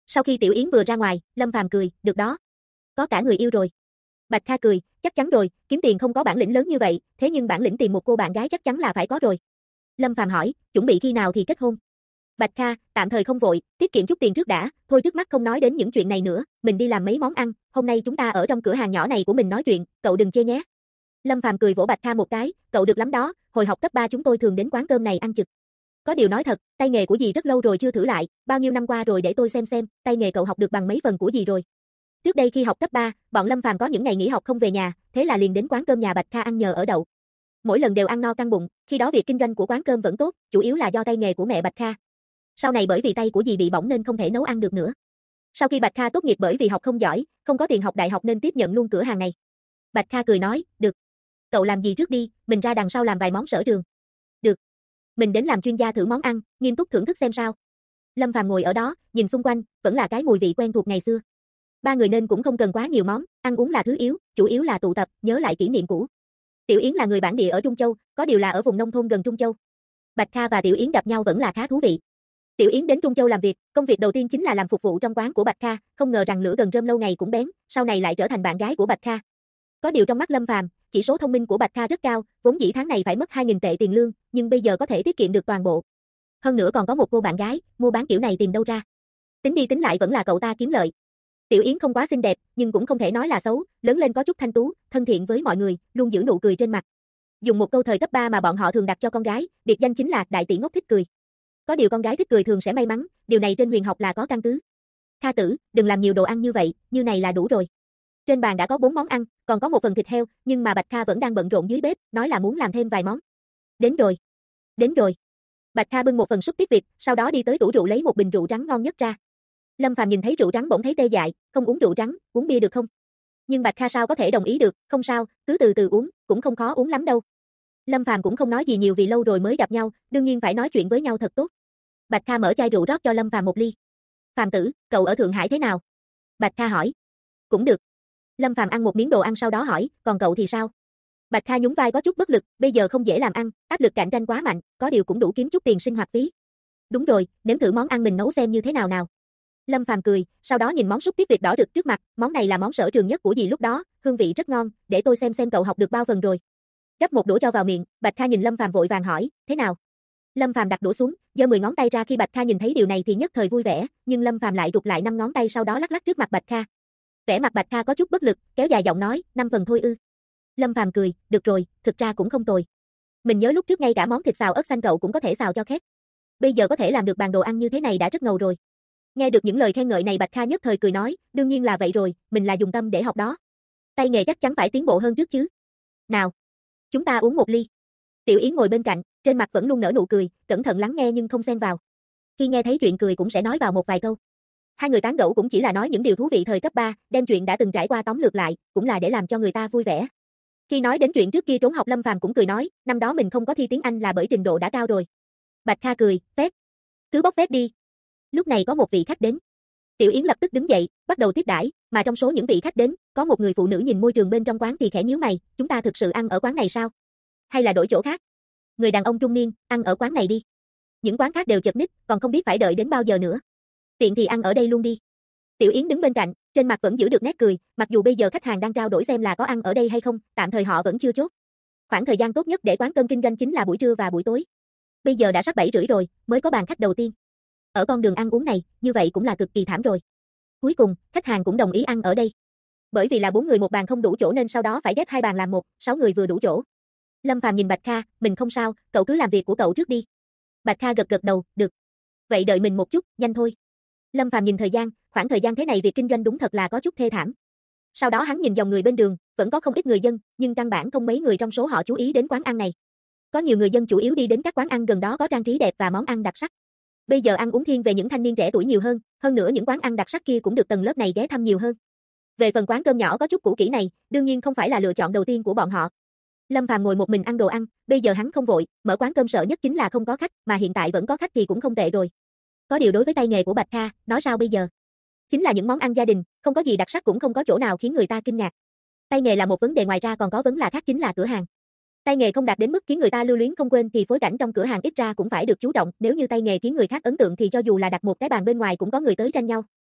Sau khi Tiểu Yến vừa ra ngoài, Lâm Phàm cười, được đó. Có cả người yêu rồi. Bạch Kha cười, chắc chắn rồi, kiếm tiền không có bản lĩnh lớn như vậy, thế nhưng bản lĩnh tìm một cô bạn gái chắc chắn là phải có rồi. Lâm Phàm hỏi, chuẩn bị khi nào thì kết hôn? Bạch Kha, tạm thời không vội, tiết kiệm chút tiền trước đã, thôi trước mắt không nói đến những chuyện này nữa, mình đi làm mấy món ăn, hôm nay chúng ta ở trong cửa hàng nhỏ này của mình nói chuyện, cậu đừng chê nhé. Lâm Phàm cười vỗ Bạch Kha một cái, cậu được lắm đó, hồi học cấp 3 chúng tôi thường đến quán cơm này ăn trực. Có điều nói thật, tay nghề của dì rất lâu rồi chưa thử lại, bao nhiêu năm qua rồi để tôi xem, tay nghề cậu học được bằng mấy phần của dì rồi. Trước đây khi học cấp 3, bọn Lâm Phàm có những ngày nghỉ học không về nhà, thế là liền đến quán cơm nhà Bạch Kha ăn nhờ ở đậu. Mỗi lần đều ăn no căng bụng, khi đó việc kinh doanh của quán cơm vẫn tốt, chủ yếu là do tay nghề của mẹ Bạch Kha. Sau này bởi vì tay của dì bị bỏng nên không thể nấu ăn được nữa. Sau khi Bạch Kha tốt nghiệp bởi vì học không giỏi, không có tiền học đại học nên tiếp nhận luôn cửa hàng này. Bạch Kha cười nói, được. Cậu làm gì trước đi, mình ra đằng sau làm vài món sở trường. Được. Mình đến làm chuyên gia thử món ăn, nghiêm túc thưởng thức xem sao. Lâm Phàm ngồi ở đó, nhìn xung quanh, vẫn là cái mùi vị quen thuộc ngày xưa. Ba người nên cũng không cần quá nhiều món, ăn uống là thứ yếu, chủ yếu là tụ tập, nhớ lại kỷ niệm cũ. Tiểu Yến là người bản địa ở Trung Châu, có điều là ở vùng nông thôn gần Trung Châu. Bạch Kha và Tiểu Yến gặp nhau vẫn là khá thú vị. Tiểu Yến đến Trung Châu làm việc, công việc đầu tiên chính là làm phục vụ trong quán của Bạch Kha, không ngờ rằng lửa gần rơm lâu ngày cũng bén, sau này lại trở thành bạn gái của Bạch Kha. Có điều trong mắt Lâm Phàm, chỉ số thông minh của Bạch Kha rất cao, vốn dĩ tháng này phải mất 2.000 tệ tiền lương, nhưng bây giờ có thể tiết kiệm được toàn bộ. Hơn nữa còn có một cô bạn gái, mua bán kiểu này tìm đâu ra. Tính đi tính lại vẫn là cậu ta kiếm lợi. Tiểu Yến không quá xinh đẹp, nhưng cũng không thể nói là xấu, lớn lên có chút thanh tú, thân thiện với mọi người, luôn giữ nụ cười trên mặt. Dùng một câu thời cấp 3 mà bọn họ thường đặt cho con gái, biệt danh chính là đại tỷ ngốc thích cười. Có điều con gái thích cười thường sẽ may mắn, điều này trên huyền học là có căn cứ. Kha tử, đừng làm nhiều đồ ăn như vậy, như này là đủ rồi. Trên bàn đã có 4 món ăn, còn có một phần thịt heo, nhưng mà Bạch Kha vẫn đang bận rộn dưới bếp, nói là muốn làm thêm vài món. Đến rồi. Đến rồi. Bạch Kha bưng một phần súp tiết vịt, sau đó đi tới tủ rượu lấy một bình rượu trắng ngon nhất ra. Lâm Phàm nhìn thấy rượu trắng bỗng thấy tê dại, không uống rượu trắng, uống bia được không? Nhưng Bạch Kha sao có thể đồng ý được, không sao, cứ từ từ uống, cũng không khó uống lắm đâu. Lâm Phàm cũng không nói gì nhiều vì lâu rồi mới gặp nhau, đương nhiên phải nói chuyện với nhau thật tốt. Bạch Kha mở chai rượu rót cho Lâm Phàm một ly. Phàm tử, cậu ở Thượng Hải thế nào? Bạch Kha hỏi. Cũng được. Lâm Phàm ăn một miếng đồ ăn sau đó hỏi, còn cậu thì sao? Bạch Kha nhún vai có chút bất lực, bây giờ không dễ làm ăn, áp lực cạnh tranh quá mạnh, có điều cũng đủ kiếm chút tiền sinh hoạt phí. Đúng rồi, nếm thử món ăn mình nấu xem như thế nào nào. Lâm Phàm cười, sau đó nhìn món súp tiết vịt đỏ rực trước mặt, món này là món sở trường nhất của dì lúc đó, hương vị rất ngon, để tôi xem cậu học được bao phần rồi. Gắp một đũa cho vào miệng, Bạch Kha nhìn Lâm Phàm vội vàng hỏi, thế nào? Lâm Phàm đặt đũa xuống, giơ 10 ngón tay ra khi Bạch Kha nhìn thấy điều này thì nhất thời vui vẻ, nhưng Lâm Phàm lại rụt lại 5 ngón tay sau đó lắc lắc trước mặt Bạch Kha. Vẻ mặt Bạch Kha có chút bất lực, kéo dài giọng nói, 5 phần thôi ư? Lâm Phàm cười, được rồi, thực ra cũng không tồi. Mình nhớ lúc trước ngay cả món thịt xào ớt xanh cậu cũng có thể xào cho khét. Bây giờ có thể làm được bàn đồ ăn như thế này đã rất ngầu rồi. Nghe được những lời khen ngợi này Bạch Kha nhất thời cười nói, đương nhiên là vậy rồi, mình là dùng tâm để học đó. Tay nghề chắc chắn phải tiến bộ hơn trước chứ. Nào, chúng ta uống một ly. Tiểu Yến ngồi bên cạnh, trên mặt vẫn luôn nở nụ cười, cẩn thận lắng nghe nhưng không xen vào. Khi nghe thấy chuyện cười cũng sẽ nói vào một vài câu. Hai người tán gẫu cũng chỉ là nói những điều thú vị thời cấp 3, đem chuyện đã từng trải qua tóm lược lại, cũng là để làm cho người ta vui vẻ. Khi nói đến chuyện trước kia trốn học Lâm Phàm cũng cười nói, năm đó mình không có thi tiếng Anh là bởi trình độ đã cao rồi. Bạch Kha cười, phép. Cứ bốc phép đi. Lúc này có một vị khách đến. Tiểu Yến lập tức đứng dậy, bắt đầu tiếp đãi, mà trong số những vị khách đến, có một người phụ nữ nhìn môi trường bên trong quán thì khẽ nhíu mày, chúng ta thực sự ăn ở quán này sao? Hay là đổi chỗ khác? Người đàn ông trung niên, ăn ở quán này đi. Những quán khác đều chật ních, còn không biết phải đợi đến bao giờ nữa. Tiện thì ăn ở đây luôn đi. Tiểu Yến đứng bên cạnh, trên mặt vẫn giữ được nét cười, mặc dù bây giờ khách hàng đang trao đổi xem là có ăn ở đây hay không, tạm thời họ vẫn chưa chốt. Khoảng thời gian tốt nhất để quán cơm kinh doanh chính là buổi trưa và buổi tối. Bây giờ đã sắp 7 rưỡi rồi, mới có bàn khách đầu tiên. Ở con đường ăn uống này, như vậy cũng là cực kỳ thảm rồi. Cuối cùng, khách hàng cũng đồng ý ăn ở đây. Bởi vì là 4 người một bàn không đủ chỗ nên sau đó phải ghép 2 bàn làm một, 6 người vừa đủ chỗ. Lâm Phàm nhìn Bạch Kha, mình không sao, cậu cứ làm việc của cậu trước đi. Bạch Kha gật gật đầu, được. Vậy đợi mình một chút, nhanh thôi. Lâm Phàm nhìn thời gian, khoảng thời gian thế này việc kinh doanh đúng thật là có chút thê thảm. Sau đó hắn nhìn dòng người bên đường, vẫn có không ít người dân, nhưng căn bản không mấy người trong số họ chú ý đến quán ăn này. Có nhiều người dân chủ yếu đi đến các quán ăn gần đó có trang trí đẹp và món ăn đặc sắc. Bây giờ ăn uống thiên về những thanh niên trẻ tuổi nhiều hơn nữa những quán ăn đặc sắc kia cũng được tầng lớp này ghé thăm nhiều hơn. Về phần quán cơm nhỏ có chút cũ kỹ này, đương nhiên không phải là lựa chọn đầu tiên của bọn họ. Lâm Phàm ngồi một mình ăn đồ ăn, bây giờ hắn không vội, mở quán cơm sợ nhất chính là không có khách, mà hiện tại vẫn có khách thì cũng không tệ rồi. Có điều đối với tay nghề của Bạch Kha, nói sao bây giờ? Chính là những món ăn gia đình, không có gì đặc sắc cũng không có chỗ nào khiến người ta kinh ngạc. Tay nghề là một vấn đề, ngoài ra còn có vấn là khác chính là cửa hàng. Tay nghề không đạt đến mức khiến người ta lưu luyến không quên thì phối cảnh trong cửa hàng ít ra cũng phải được chú trọng, nếu như tay nghề khiến người khác ấn tượng thì cho dù là đặt một cái bàn bên ngoài cũng có người tới tranh nhau.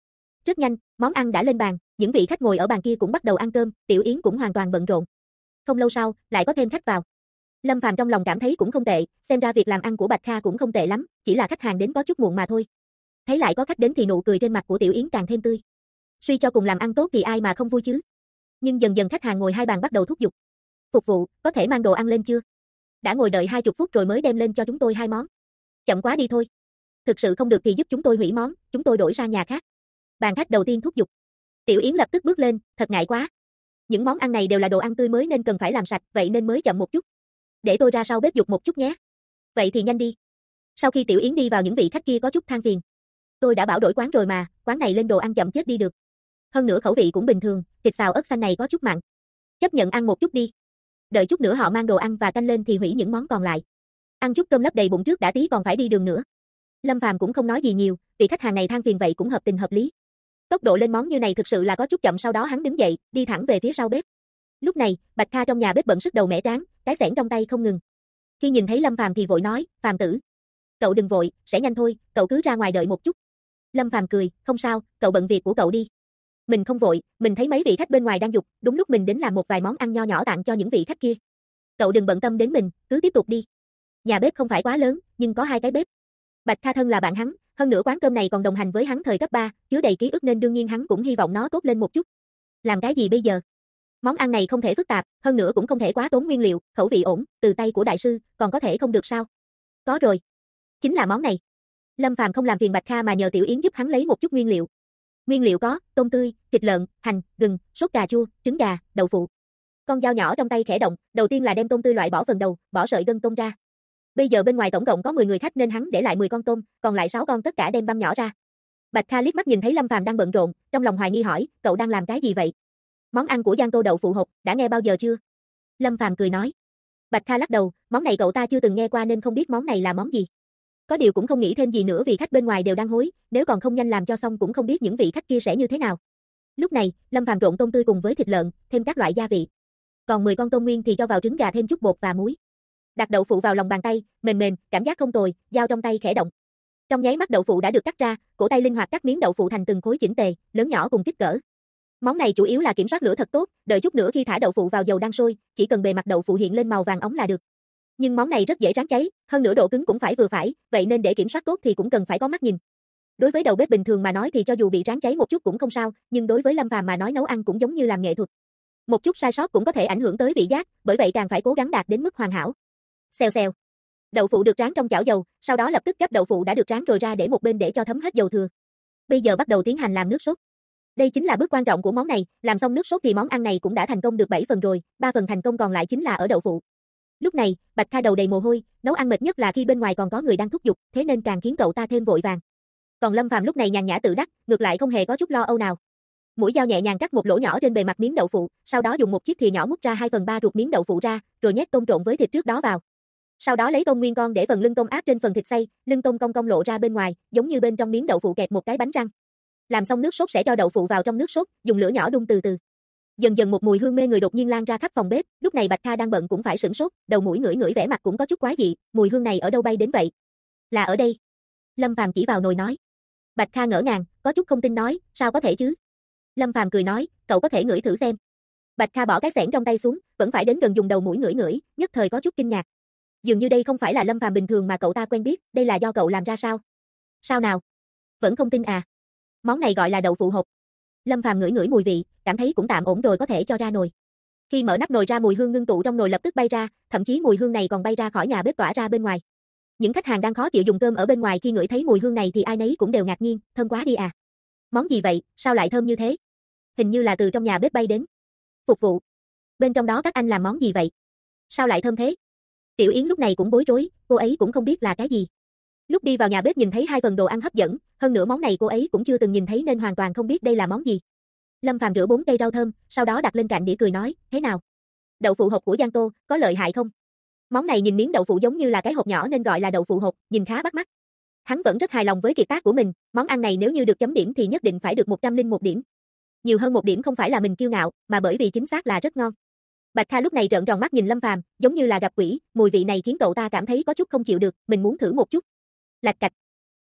Rất nhanh, món ăn đã lên bàn, những vị khách ngồi ở bàn kia cũng bắt đầu ăn cơm, Tiểu Yến cũng hoàn toàn bận rộn. Không lâu sau, lại có thêm khách vào. Lâm Phàm trong lòng cảm thấy cũng không tệ, xem ra việc làm ăn của Bạch Kha cũng không tệ lắm, chỉ là khách hàng đến có chút muộn mà thôi. Thấy lại có khách đến thì nụ cười trên mặt của Tiểu Yến càng thêm tươi. Suy cho cùng làm ăn tốt thì ai mà không vui chứ. Nhưng dần dần khách hàng ngồi hai bàn bắt đầu thúc giục. Phục vụ, có thể mang đồ ăn lên chưa? Đã ngồi đợi 20 phút rồi mới đem lên cho chúng tôi 2 món. Chậm quá đi thôi. Thực sự không được thì giúp chúng tôi hủy món, chúng tôi đổi sang nhà khác. Bàn khách đầu tiên thúc giục. Tiểu Yến lập tức bước lên, thật ngại quá. Những món ăn này đều là đồ ăn tươi mới nên cần phải làm sạch, vậy nên mới chậm một chút. Để tôi ra sau bếp giục một chút nhé. Vậy thì nhanh đi. Sau khi Tiểu Yến đi vào những vị khách kia có chút than phiền. Tôi đã bảo đổi quán rồi mà, quán này lên đồ ăn chậm chết đi được. Hơn nữa khẩu vị cũng bình thường, thịt xào ớt xanh này có chút mặn. Chấp nhận ăn một chút đi. Đợi chút nữa họ mang đồ ăn và canh lên thì hủy những món còn lại. Ăn chút cơm lấp đầy bụng trước đã tí còn phải đi đường nữa. Lâm Phàm cũng không nói gì nhiều, vì khách hàng này than phiền vậy cũng hợp tình hợp lý. Tốc độ lên món như này thực sự là có chút chậm, sau đó hắn đứng dậy, đi thẳng về phía sau bếp. Lúc này, Bạch Kha trong nhà bếp bận sức đầu mẻ trán, cái xẻng trong tay không ngừng. Khi nhìn thấy Lâm Phàm thì vội nói, "Phàm tử, cậu đừng vội, sẽ nhanh thôi, cậu cứ ra ngoài đợi một chút." Lâm Phàm cười, "Không sao, cậu bận việc của cậu đi. Mình không vội, mình thấy mấy vị khách bên ngoài đang giục, đúng lúc mình đến làm một vài món ăn nho nhỏ tặng cho những vị khách kia. Cậu đừng bận tâm đến mình, cứ tiếp tục đi. Nhà bếp không phải quá lớn, nhưng có 2 cái bếp." Bạch Kha thân là bạn hắn, hơn nữa quán cơm này còn đồng hành với hắn thời cấp 3, chứa đầy ký ức nên đương nhiên hắn cũng hy vọng nó tốt lên một chút. Làm cái gì bây giờ? Món ăn này không thể phức tạp, hơn nữa cũng không thể quá tốn nguyên liệu, khẩu vị ổn, từ tay của đại sư, còn có thể không được sao? Có rồi. Chính là món này. Lâm Phàm không làm phiền Bạch Kha mà nhờ Tiểu Yến giúp hắn lấy một chút nguyên liệu. Nguyên liệu có tôm tươi, thịt lợn, hành, gừng, sốt cà chua, trứng gà, đậu phụ. Con dao nhỏ trong tay khẽ động, đầu tiên là đem tôm tươi loại bỏ phần đầu, bỏ sợi gân tôm ra. Bây giờ bên ngoài tổng cộng có 10 người khách nên hắn để lại 10 con tôm, còn lại 6 con tất cả đem băm nhỏ ra. Bạch Kha liếc mắt nhìn thấy Lâm Phàm đang bận rộn, trong lòng hoài nghi hỏi, cậu đang làm cái gì vậy? Món ăn của Giang Tô đậu phụ hột, đã nghe bao giờ chưa? Lâm Phàm cười nói. Bạch Kha lắc đầu, món này cậu ta chưa từng nghe qua nên không biết món này là món gì. Có điều cũng không nghĩ thêm gì nữa vì khách bên ngoài đều đang hối, nếu còn không nhanh làm cho xong cũng không biết những vị khách kia sẽ như thế nào. Lúc này, Lâm Phàm trộn tôm tươi cùng với thịt lợn, thêm các loại gia vị. Còn 10 con tôm nguyên thì cho vào trứng gà thêm chút bột và muối. Đặt đậu phụ vào lòng bàn tay, mềm mềm, cảm giác không tồi, dao trong tay khẽ động. Trong nháy mắt đậu phụ đã được cắt ra, cổ tay linh hoạt cắt miếng đậu phụ thành từng khối chỉnh tề, lớn nhỏ cùng kích cỡ. Món này chủ yếu là kiểm soát lửa thật tốt, đợi chút nữa khi thả đậu phụ vào dầu đang sôi, chỉ cần bề mặt đậu phụ hiện lên màu vàng óng là được. Nhưng món này rất dễ rán cháy, hơn nữa độ cứng cũng phải vừa phải, vậy nên để kiểm soát tốt thì cũng cần phải có mắt nhìn. Đối với đầu bếp bình thường mà nói thì cho dù bị rán cháy một chút cũng không sao, nhưng đối với Lâm Phàm mà nói nấu ăn cũng giống như làm nghệ thuật. Một chút sai sót cũng có thể ảnh hưởng tới vị giác, bởi vậy càng phải cố gắng đạt đến mức hoàn hảo. Xèo xèo. Đậu phụ được rán trong chảo dầu, sau đó lập tức gấp đậu phụ đã được rán rồi ra để một bên để cho thấm hết dầu thừa. Bây giờ bắt đầu tiến hành làm nước sốt. Đây chính là bước quan trọng của món này, làm xong nước sốt thì món ăn này cũng đã thành công được 7 phần rồi, 3 phần thành công còn lại chính là ở đậu phụ. Lúc này, Bạch Kha đầu đầy mồ hôi, nấu ăn mệt nhất là khi bên ngoài còn có người đang thúc giục, thế nên càng khiến cậu ta thêm vội vàng. Còn Lâm Phàm lúc này nhàn nhã tự đắc, ngược lại không hề có chút lo âu nào. Mũi dao nhẹ nhàng cắt một lỗ nhỏ trên bề mặt miếng đậu phụ, sau đó dùng một chiếc thìa nhỏ múc ra 2/3 ruột miếng đậu phụ ra, rồi nhét tôm trộn với thịt trước đó vào. Sau đó lấy tôm nguyên con để phần lưng tôm áp trên phần thịt xay, lưng tôm cong cong lộ ra bên ngoài, giống như bên trong miếng đậu phụ kẹp một cái bánh răng. Làm xong nước sốt sẽ cho đậu phụ vào trong nước sốt, dùng lửa nhỏ đun từ từ. Dần dần một mùi hương mê người đột nhiên lan ra khắp phòng bếp, lúc này Bạch Kha đang bận cũng phải sửng sốt, đầu mũi ngửi ngửi vẻ mặt cũng có chút quái dị, mùi hương này ở đâu bay đến vậy? Là ở đây. Lâm Phàm chỉ vào nồi nói. Bạch Kha ngỡ ngàng, có chút không tin nói, sao có thể chứ? Lâm Phàm cười nói, cậu có thể ngửi thử xem. Bạch Kha bỏ cái xẻng trong tay xuống, vẫn phải đến gần dùng đầu mũi ngửi ngửi, nhất thời có chút kinh ngạc. Dường như đây không phải là Lâm Phàm bình thường mà cậu ta quen biết, đây là do cậu làm ra sao? Sao nào? Vẫn không tin à? Món này gọi là đậu phụ hột. Lâm Phàm ngửi ngửi mùi vị, cảm thấy cũng tạm ổn rồi có thể cho ra nồi. Khi mở nắp nồi ra mùi hương ngưng tụ trong nồi lập tức bay ra, thậm chí mùi hương này còn bay ra khỏi nhà bếp tỏa ra bên ngoài. Những khách hàng đang khó chịu dùng cơm ở bên ngoài khi ngửi thấy mùi hương này thì ai nấy cũng đều ngạc nhiên, thơm quá đi à. Món gì vậy, sao lại thơm như thế? Hình như là từ trong nhà bếp bay đến. Phục vụ. Bên trong đó các anh làm món gì vậy? Sao lại thơm thế? Tiểu Yến lúc này cũng bối rối, cô ấy cũng không biết là cái gì. Lúc đi vào nhà bếp nhìn thấy 2 phần đồ ăn hấp dẫn, hơn nữa món này cô ấy cũng chưa từng nhìn thấy nên hoàn toàn không biết đây là món gì. Lâm Phàm rửa 4 cây rau thơm, sau đó đặt lên cạnh đĩa cười nói, thế nào? Đậu phụ hột của Giang Tô, có lợi hại không? Món này nhìn miếng đậu phụ giống như là cái hộp nhỏ nên gọi là đậu phụ hột, nhìn khá bắt mắt. Hắn vẫn rất hài lòng với kiệt tác của mình, món ăn này nếu như được chấm điểm thì nhất định phải được 101 điểm. Nhiều hơn 1 điểm không phải là mình kiêu ngạo, mà bởi vì chính xác là rất ngon. Bạch Kha lúc này trợn tròn mắt nhìn Lâm Phàm, giống như là gặp quỷ, mùi vị này khiến cậu ta cảm thấy có chút không chịu được, mình muốn thử một chút. Lạch cạch.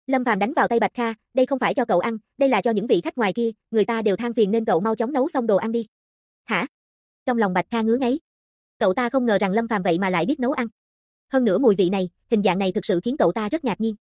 Lâm Phàm đánh vào tay Bạch Kha, đây không phải cho cậu ăn, đây là cho những vị khách ngoài kia, người ta đều than phiền nên cậu mau chóng nấu xong đồ ăn đi. Hả? Trong lòng Bạch Kha ngứa ngáy. Cậu ta không ngờ rằng Lâm Phàm vậy mà lại biết nấu ăn. Hơn nữa mùi vị này, hình dạng này thực sự khiến cậu ta rất ngạc nhiên.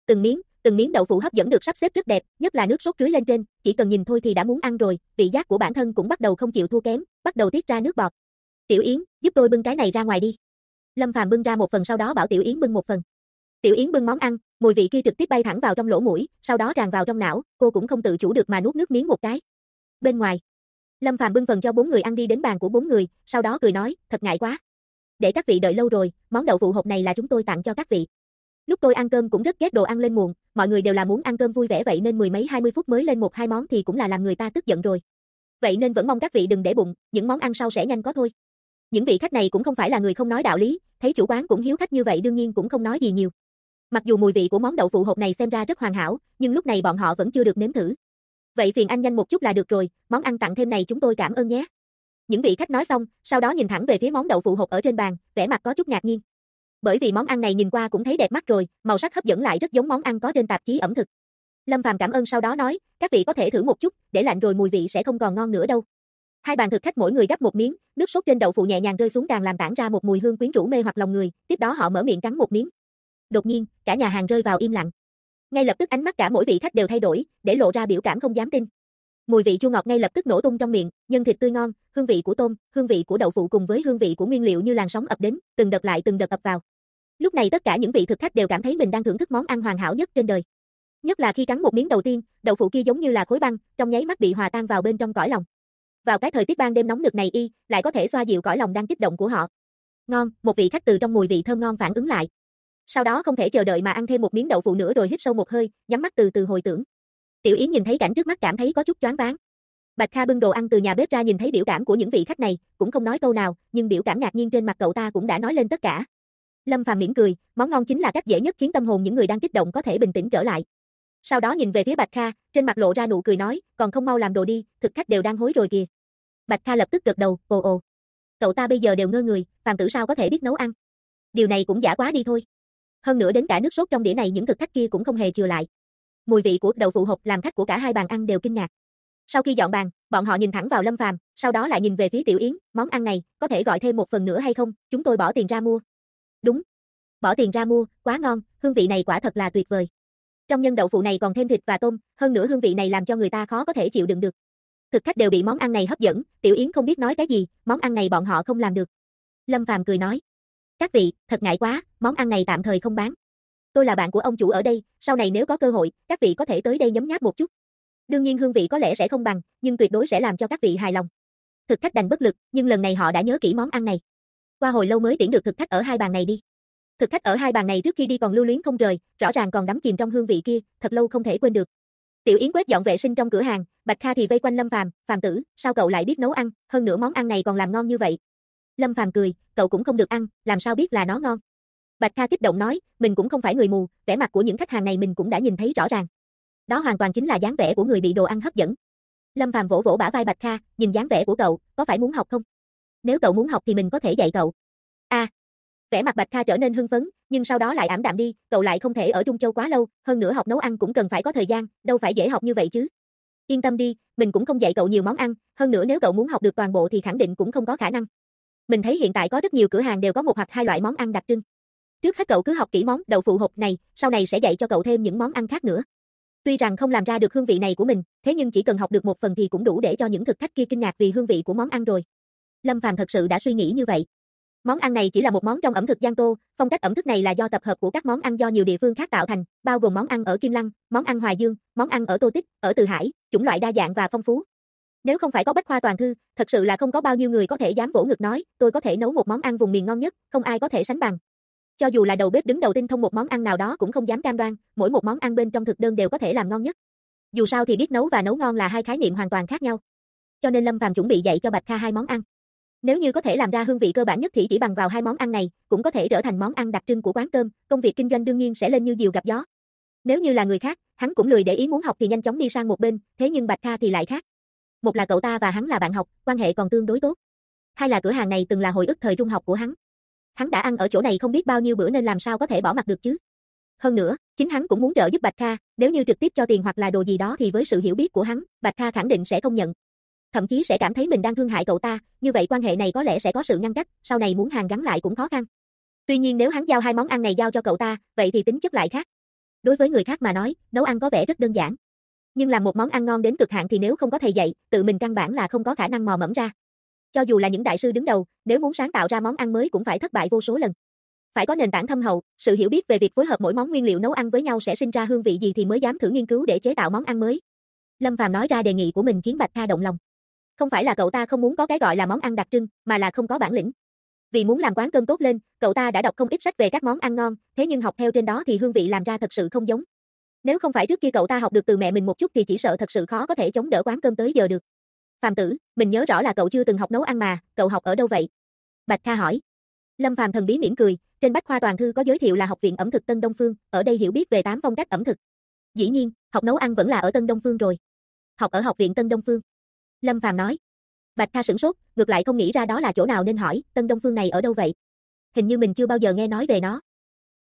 Từng miếng đậu phụ hấp dẫn được sắp xếp rất đẹp, nhất là nước sốt rưới lên trên, chỉ cần nhìn thôi thì đã muốn ăn rồi, vị giác của bản thân cũng bắt đầu không chịu thua kém, bắt đầu tiết ra nước bọt. Tiểu Yến, giúp tôi bưng cái này ra ngoài đi. Lâm Phàm bưng ra một phần sau đó bảo Tiểu Yến bưng một phần. Tiểu Yến bưng món ăn, mùi vị kia trực tiếp bay thẳng vào trong lỗ mũi, sau đó tràn vào trong não, cô cũng không tự chủ được mà nuốt nước miếng một cái. Bên ngoài, Lâm Phàm bưng phần cho 4 người ăn đi đến bàn của 4 người, sau đó cười nói, thật ngại quá. Để các vị đợi lâu rồi, món đậu phụ hộp này là chúng tôi tặng cho các vị. Lúc tôi ăn cơm cũng rất ghét đồ ăn lên muộn, mọi người đều là muốn ăn cơm vui vẻ vậy nên 10 mấy 20 phút mới lên 1-2 món thì cũng là làm người ta tức giận rồi. Vậy nên vẫn mong các vị đừng để bụng, những món ăn sau sẽ nhanh có thôi. Những vị khách này cũng không phải là người không nói đạo lý, thấy chủ quán cũng hiếu khách như vậy đương nhiên cũng không nói gì nhiều. Mặc dù mùi vị của món đậu phụ hộp này xem ra rất hoàn hảo, nhưng lúc này bọn họ vẫn chưa được nếm thử. Vậy phiền anh nhanh một chút là được rồi, món ăn tặng thêm này chúng tôi cảm ơn nhé. Những vị khách nói xong, sau đó nhìn thẳng về phía món đậu phụ hộp ở trên bàn, vẻ mặt có chút ngạc nhiên. Bởi vì món ăn này nhìn qua cũng thấy đẹp mắt rồi, màu sắc hấp dẫn lại rất giống món ăn có trên tạp chí ẩm thực. Lâm Phàm cảm ơn sau đó nói, các vị có thể thử một chút, để lạnh rồi mùi vị sẽ không còn ngon nữa đâu. Hai bàn thực khách mỗi người gắp một miếng, nước sốt trên đậu phụ nhẹ nhàng rơi xuống càng làm tản ra một mùi hương quyến rũ mê hoặc lòng người, tiếp đó họ mở miệng cắn một miếng. Đột nhiên, cả nhà hàng rơi vào im lặng. Ngay lập tức ánh mắt cả mỗi vị khách đều thay đổi, để lộ ra biểu cảm không dám tin. Mùi vị chua ngọt ngay lập tức nổ tung trong miệng, nhân thịt tươi ngon, hương vị của tôm, hương vị của đậu phụ cùng với hương vị của nguyên liệu như làn sóng ập đến, từng đợt lại từng đợt ập vào. Lúc này tất cả những vị thực khách đều cảm thấy mình đang thưởng thức món ăn hoàn hảo nhất trên đời. Nhất là khi cắn một miếng đầu tiên, đậu phụ kia giống như là khối băng, trong nháy mắt bị hòa tan vào bên trong cõi lòng. Vào cái thời tiết ban đêm nóng nực này lại có thể xoa dịu cõi lòng đang kích động của họ. Ngon, một vị khách từ trong mùi vị thơm ngon phản ứng lại. Sau đó không thể chờ đợi mà ăn thêm một miếng đậu phụ nữa rồi hít sâu một hơi, nhắm mắt từ từ hồi tưởng. Tiểu Yến nhìn thấy cảnh trước mắt cảm thấy có chút choáng váng. Bạch Kha bưng đồ ăn từ nhà bếp ra nhìn thấy biểu cảm của những vị khách này, cũng không nói câu nào, nhưng biểu cảm ngạc nhiên trên mặt cậu ta cũng đã nói lên tất cả. Lâm Phàm mỉm cười, món ngon chính là cách dễ nhất khiến tâm hồn những người đang kích động có thể bình tĩnh trở lại. Sau đó nhìn về phía Bạch Kha, trên mặt lộ ra nụ cười nói, còn không mau làm đồ đi, thực khách đều đang hối rồi kìa. Bạch Kha lập tức gật đầu, ồ. Cậu ta bây giờ đều ngơ người, phàm tử sao có thể biết nấu ăn? Điều này cũng giả quá đi thôi. Hơn nữa đến cả nước sốt trong đĩa này những thực khách kia cũng không hề chừa lại. Mùi vị của đậu phụ hộp làm khách của cả hai bàn ăn đều kinh ngạc. Sau khi dọn bàn, bọn họ nhìn thẳng vào Lâm Phàm, sau đó lại nhìn về phía Tiểu Yến, món ăn này, có thể gọi thêm một phần nữa hay không, chúng tôi bỏ tiền ra mua. Đúng. Bỏ tiền ra mua, quá ngon, hương vị này quả thật là tuyệt vời. Trong nhân đậu phụ này còn thêm thịt và tôm, hơn nữa hương vị này làm cho người ta khó có thể chịu đựng được. Thực khách đều bị món ăn này hấp dẫn, Tiểu Yến không biết nói cái gì, món ăn này bọn họ không làm được. Lâm Phàm cười nói, các vị, thật ngại quá, món ăn này tạm thời không bán. Tôi là bạn của ông chủ ở đây, sau này nếu có cơ hội, các vị có thể tới đây nhấm nháp một chút. Đương nhiên hương vị có lẽ sẽ không bằng, nhưng tuyệt đối sẽ làm cho các vị hài lòng. Thực khách đành bất lực, nhưng lần này họ đã nhớ kỹ món ăn này. Qua hồi lâu mới tiễn được thực khách ở hai bàn này đi. Thực khách ở hai bàn này trước khi đi còn lưu luyến không rời, rõ ràng còn đắm chìm trong hương vị kia, thật lâu không thể quên được. Tiểu Yến quét dọn vệ sinh trong cửa hàng, Bạch Kha thì vây quanh Lâm Phàm, "Phàm tử, sao cậu lại biết nấu ăn, hơn nữa món ăn này còn làm ngon như vậy?" Lâm Phàm cười, "Cậu cũng không được ăn, làm sao biết là nó ngon?" Bạch Kha kích động nói, "Mình cũng không phải người mù, vẻ mặt của những khách hàng này mình cũng đã nhìn thấy rõ ràng. Đó hoàn toàn chính là dáng vẻ của người bị đồ ăn hấp dẫn." Lâm Phàm vỗ vỗ bả vai Bạch Kha, "Nhìn dáng vẻ của cậu, có phải muốn học không? Nếu cậu muốn học thì mình có thể dạy cậu." Vẻ mặt Bạch Kha trở nên hưng phấn, nhưng sau đó lại ảm đạm đi, cậu lại không thể ở Trung Châu quá lâu, hơn nữa học nấu ăn cũng cần phải có thời gian, đâu phải dễ học như vậy chứ. Yên tâm đi, mình cũng không dạy cậu nhiều món ăn, hơn nữa nếu cậu muốn học được toàn bộ thì khẳng định cũng không có khả năng. Mình thấy hiện tại có rất nhiều cửa hàng đều có một hoặc hai loại món ăn đặc trưng. Trước hết cậu cứ học kỹ món đậu phụ hộp này, sau này sẽ dạy cho cậu thêm những món ăn khác nữa. Tuy rằng không làm ra được hương vị này của mình, thế nhưng chỉ cần học được một phần thì cũng đủ để cho những thực khách kia kinh ngạc vì hương vị của món ăn rồi. Lâm Phàm thật sự đã suy nghĩ như vậy. Món ăn này chỉ là một món trong ẩm thực Giang Tô, phong cách ẩm thực này là do tập hợp của các món ăn do nhiều địa phương khác tạo thành, bao gồm món ăn ở Kim Lăng, món ăn Hoài Dương, món ăn ở Tô Tích, ở Từ Hải, chủng loại đa dạng và phong phú. Nếu không phải có Bách Khoa toàn thư, thật sự là không có bao nhiêu người có thể dám vỗ ngực nói, tôi có thể nấu một món ăn vùng miền ngon nhất, không ai có thể sánh bằng. Cho dù là đầu bếp đứng đầu tinh thông một món ăn nào đó cũng không dám cam đoan, mỗi một món ăn bên trong thực đơn đều có thể làm ngon nhất. Dù sao thì biết nấu và nấu ngon là hai khái niệm hoàn toàn khác nhau. Cho nên Lâm Phàm chuẩn bị dạy cho Bạch Kha hai món ăn. Nếu như có thể làm ra hương vị cơ bản nhất thì chỉ bằng vào hai món ăn này, cũng có thể trở thành món ăn đặc trưng của quán cơm, công việc kinh doanh đương nhiên sẽ lên như diều gặp gió. Nếu như là người khác, hắn cũng lười để ý muốn học thì nhanh chóng đi sang một bên, thế nhưng Bạch Kha thì lại khác. Một là cậu ta và hắn là bạn học, quan hệ còn tương đối tốt. Hai là cửa hàng này từng là hồi ức thời trung học của hắn. Hắn đã ăn ở chỗ này không biết bao nhiêu bữa nên làm sao có thể bỏ mặc được chứ. Hơn nữa, chính hắn cũng muốn trợ giúp Bạch Kha, nếu như trực tiếp cho tiền hoặc là đồ gì đó thì với sự hiểu biết của hắn, Bạch Kha khẳng định sẽ không nhận. Thậm chí sẽ cảm thấy mình đang thương hại cậu ta, như vậy quan hệ này có lẽ sẽ có sự ngăn cách, sau này muốn hàn gắn lại cũng khó khăn. Tuy nhiên nếu hắn giao hai món ăn này giao cho cậu ta, vậy thì tính chất lại khác. Đối với người khác mà nói, nấu ăn có vẻ rất đơn giản. Nhưng làm một món ăn ngon đến cực hạn thì nếu không có thầy dạy, tự mình căn bản là không có khả năng mò mẫm ra. Cho dù là những đại sư đứng đầu, nếu muốn sáng tạo ra món ăn mới cũng phải thất bại vô số lần. Phải có nền tảng thâm hậu, sự hiểu biết về việc phối hợp mỗi món nguyên liệu nấu ăn với nhau sẽ sinh ra hương vị gì thì mới dám thử nghiên cứu để chế tạo món ăn mới. Lâm Phàm nói ra đề nghị của mình khiến Bạch Kha động lòng. Không phải là cậu ta không muốn có cái gọi là món ăn đặc trưng, mà là không có bản lĩnh. Vì muốn làm quán cơm tốt lên, cậu ta đã đọc không ít sách về các món ăn ngon, thế nhưng học theo trên đó thì hương vị làm ra thật sự không giống. Nếu không phải trước kia cậu ta học được từ mẹ mình một chút thì chỉ sợ thật sự khó có thể chống đỡ quán cơm tới giờ được. Phàm tử, mình nhớ rõ là cậu chưa từng học nấu ăn mà, cậu học ở đâu vậy? Bạch Kha hỏi. Lâm Phàm thần bí mỉm cười, trên Bách khoa toàn thư có giới thiệu là Học viện ẩm thực Tân Đông Phương, ở đây hiểu biết về 8 phong cách ẩm thực. Dĩ nhiên, học nấu ăn vẫn là ở Tân Đông Phương rồi. Học ở Học viện Tân Đông Phương. Lâm Phàm nói. Bạch Kha sửng sốt, ngược lại không nghĩ ra đó là chỗ nào nên hỏi, Tân Đông Phương này ở đâu vậy? Hình như mình chưa bao giờ nghe nói về nó.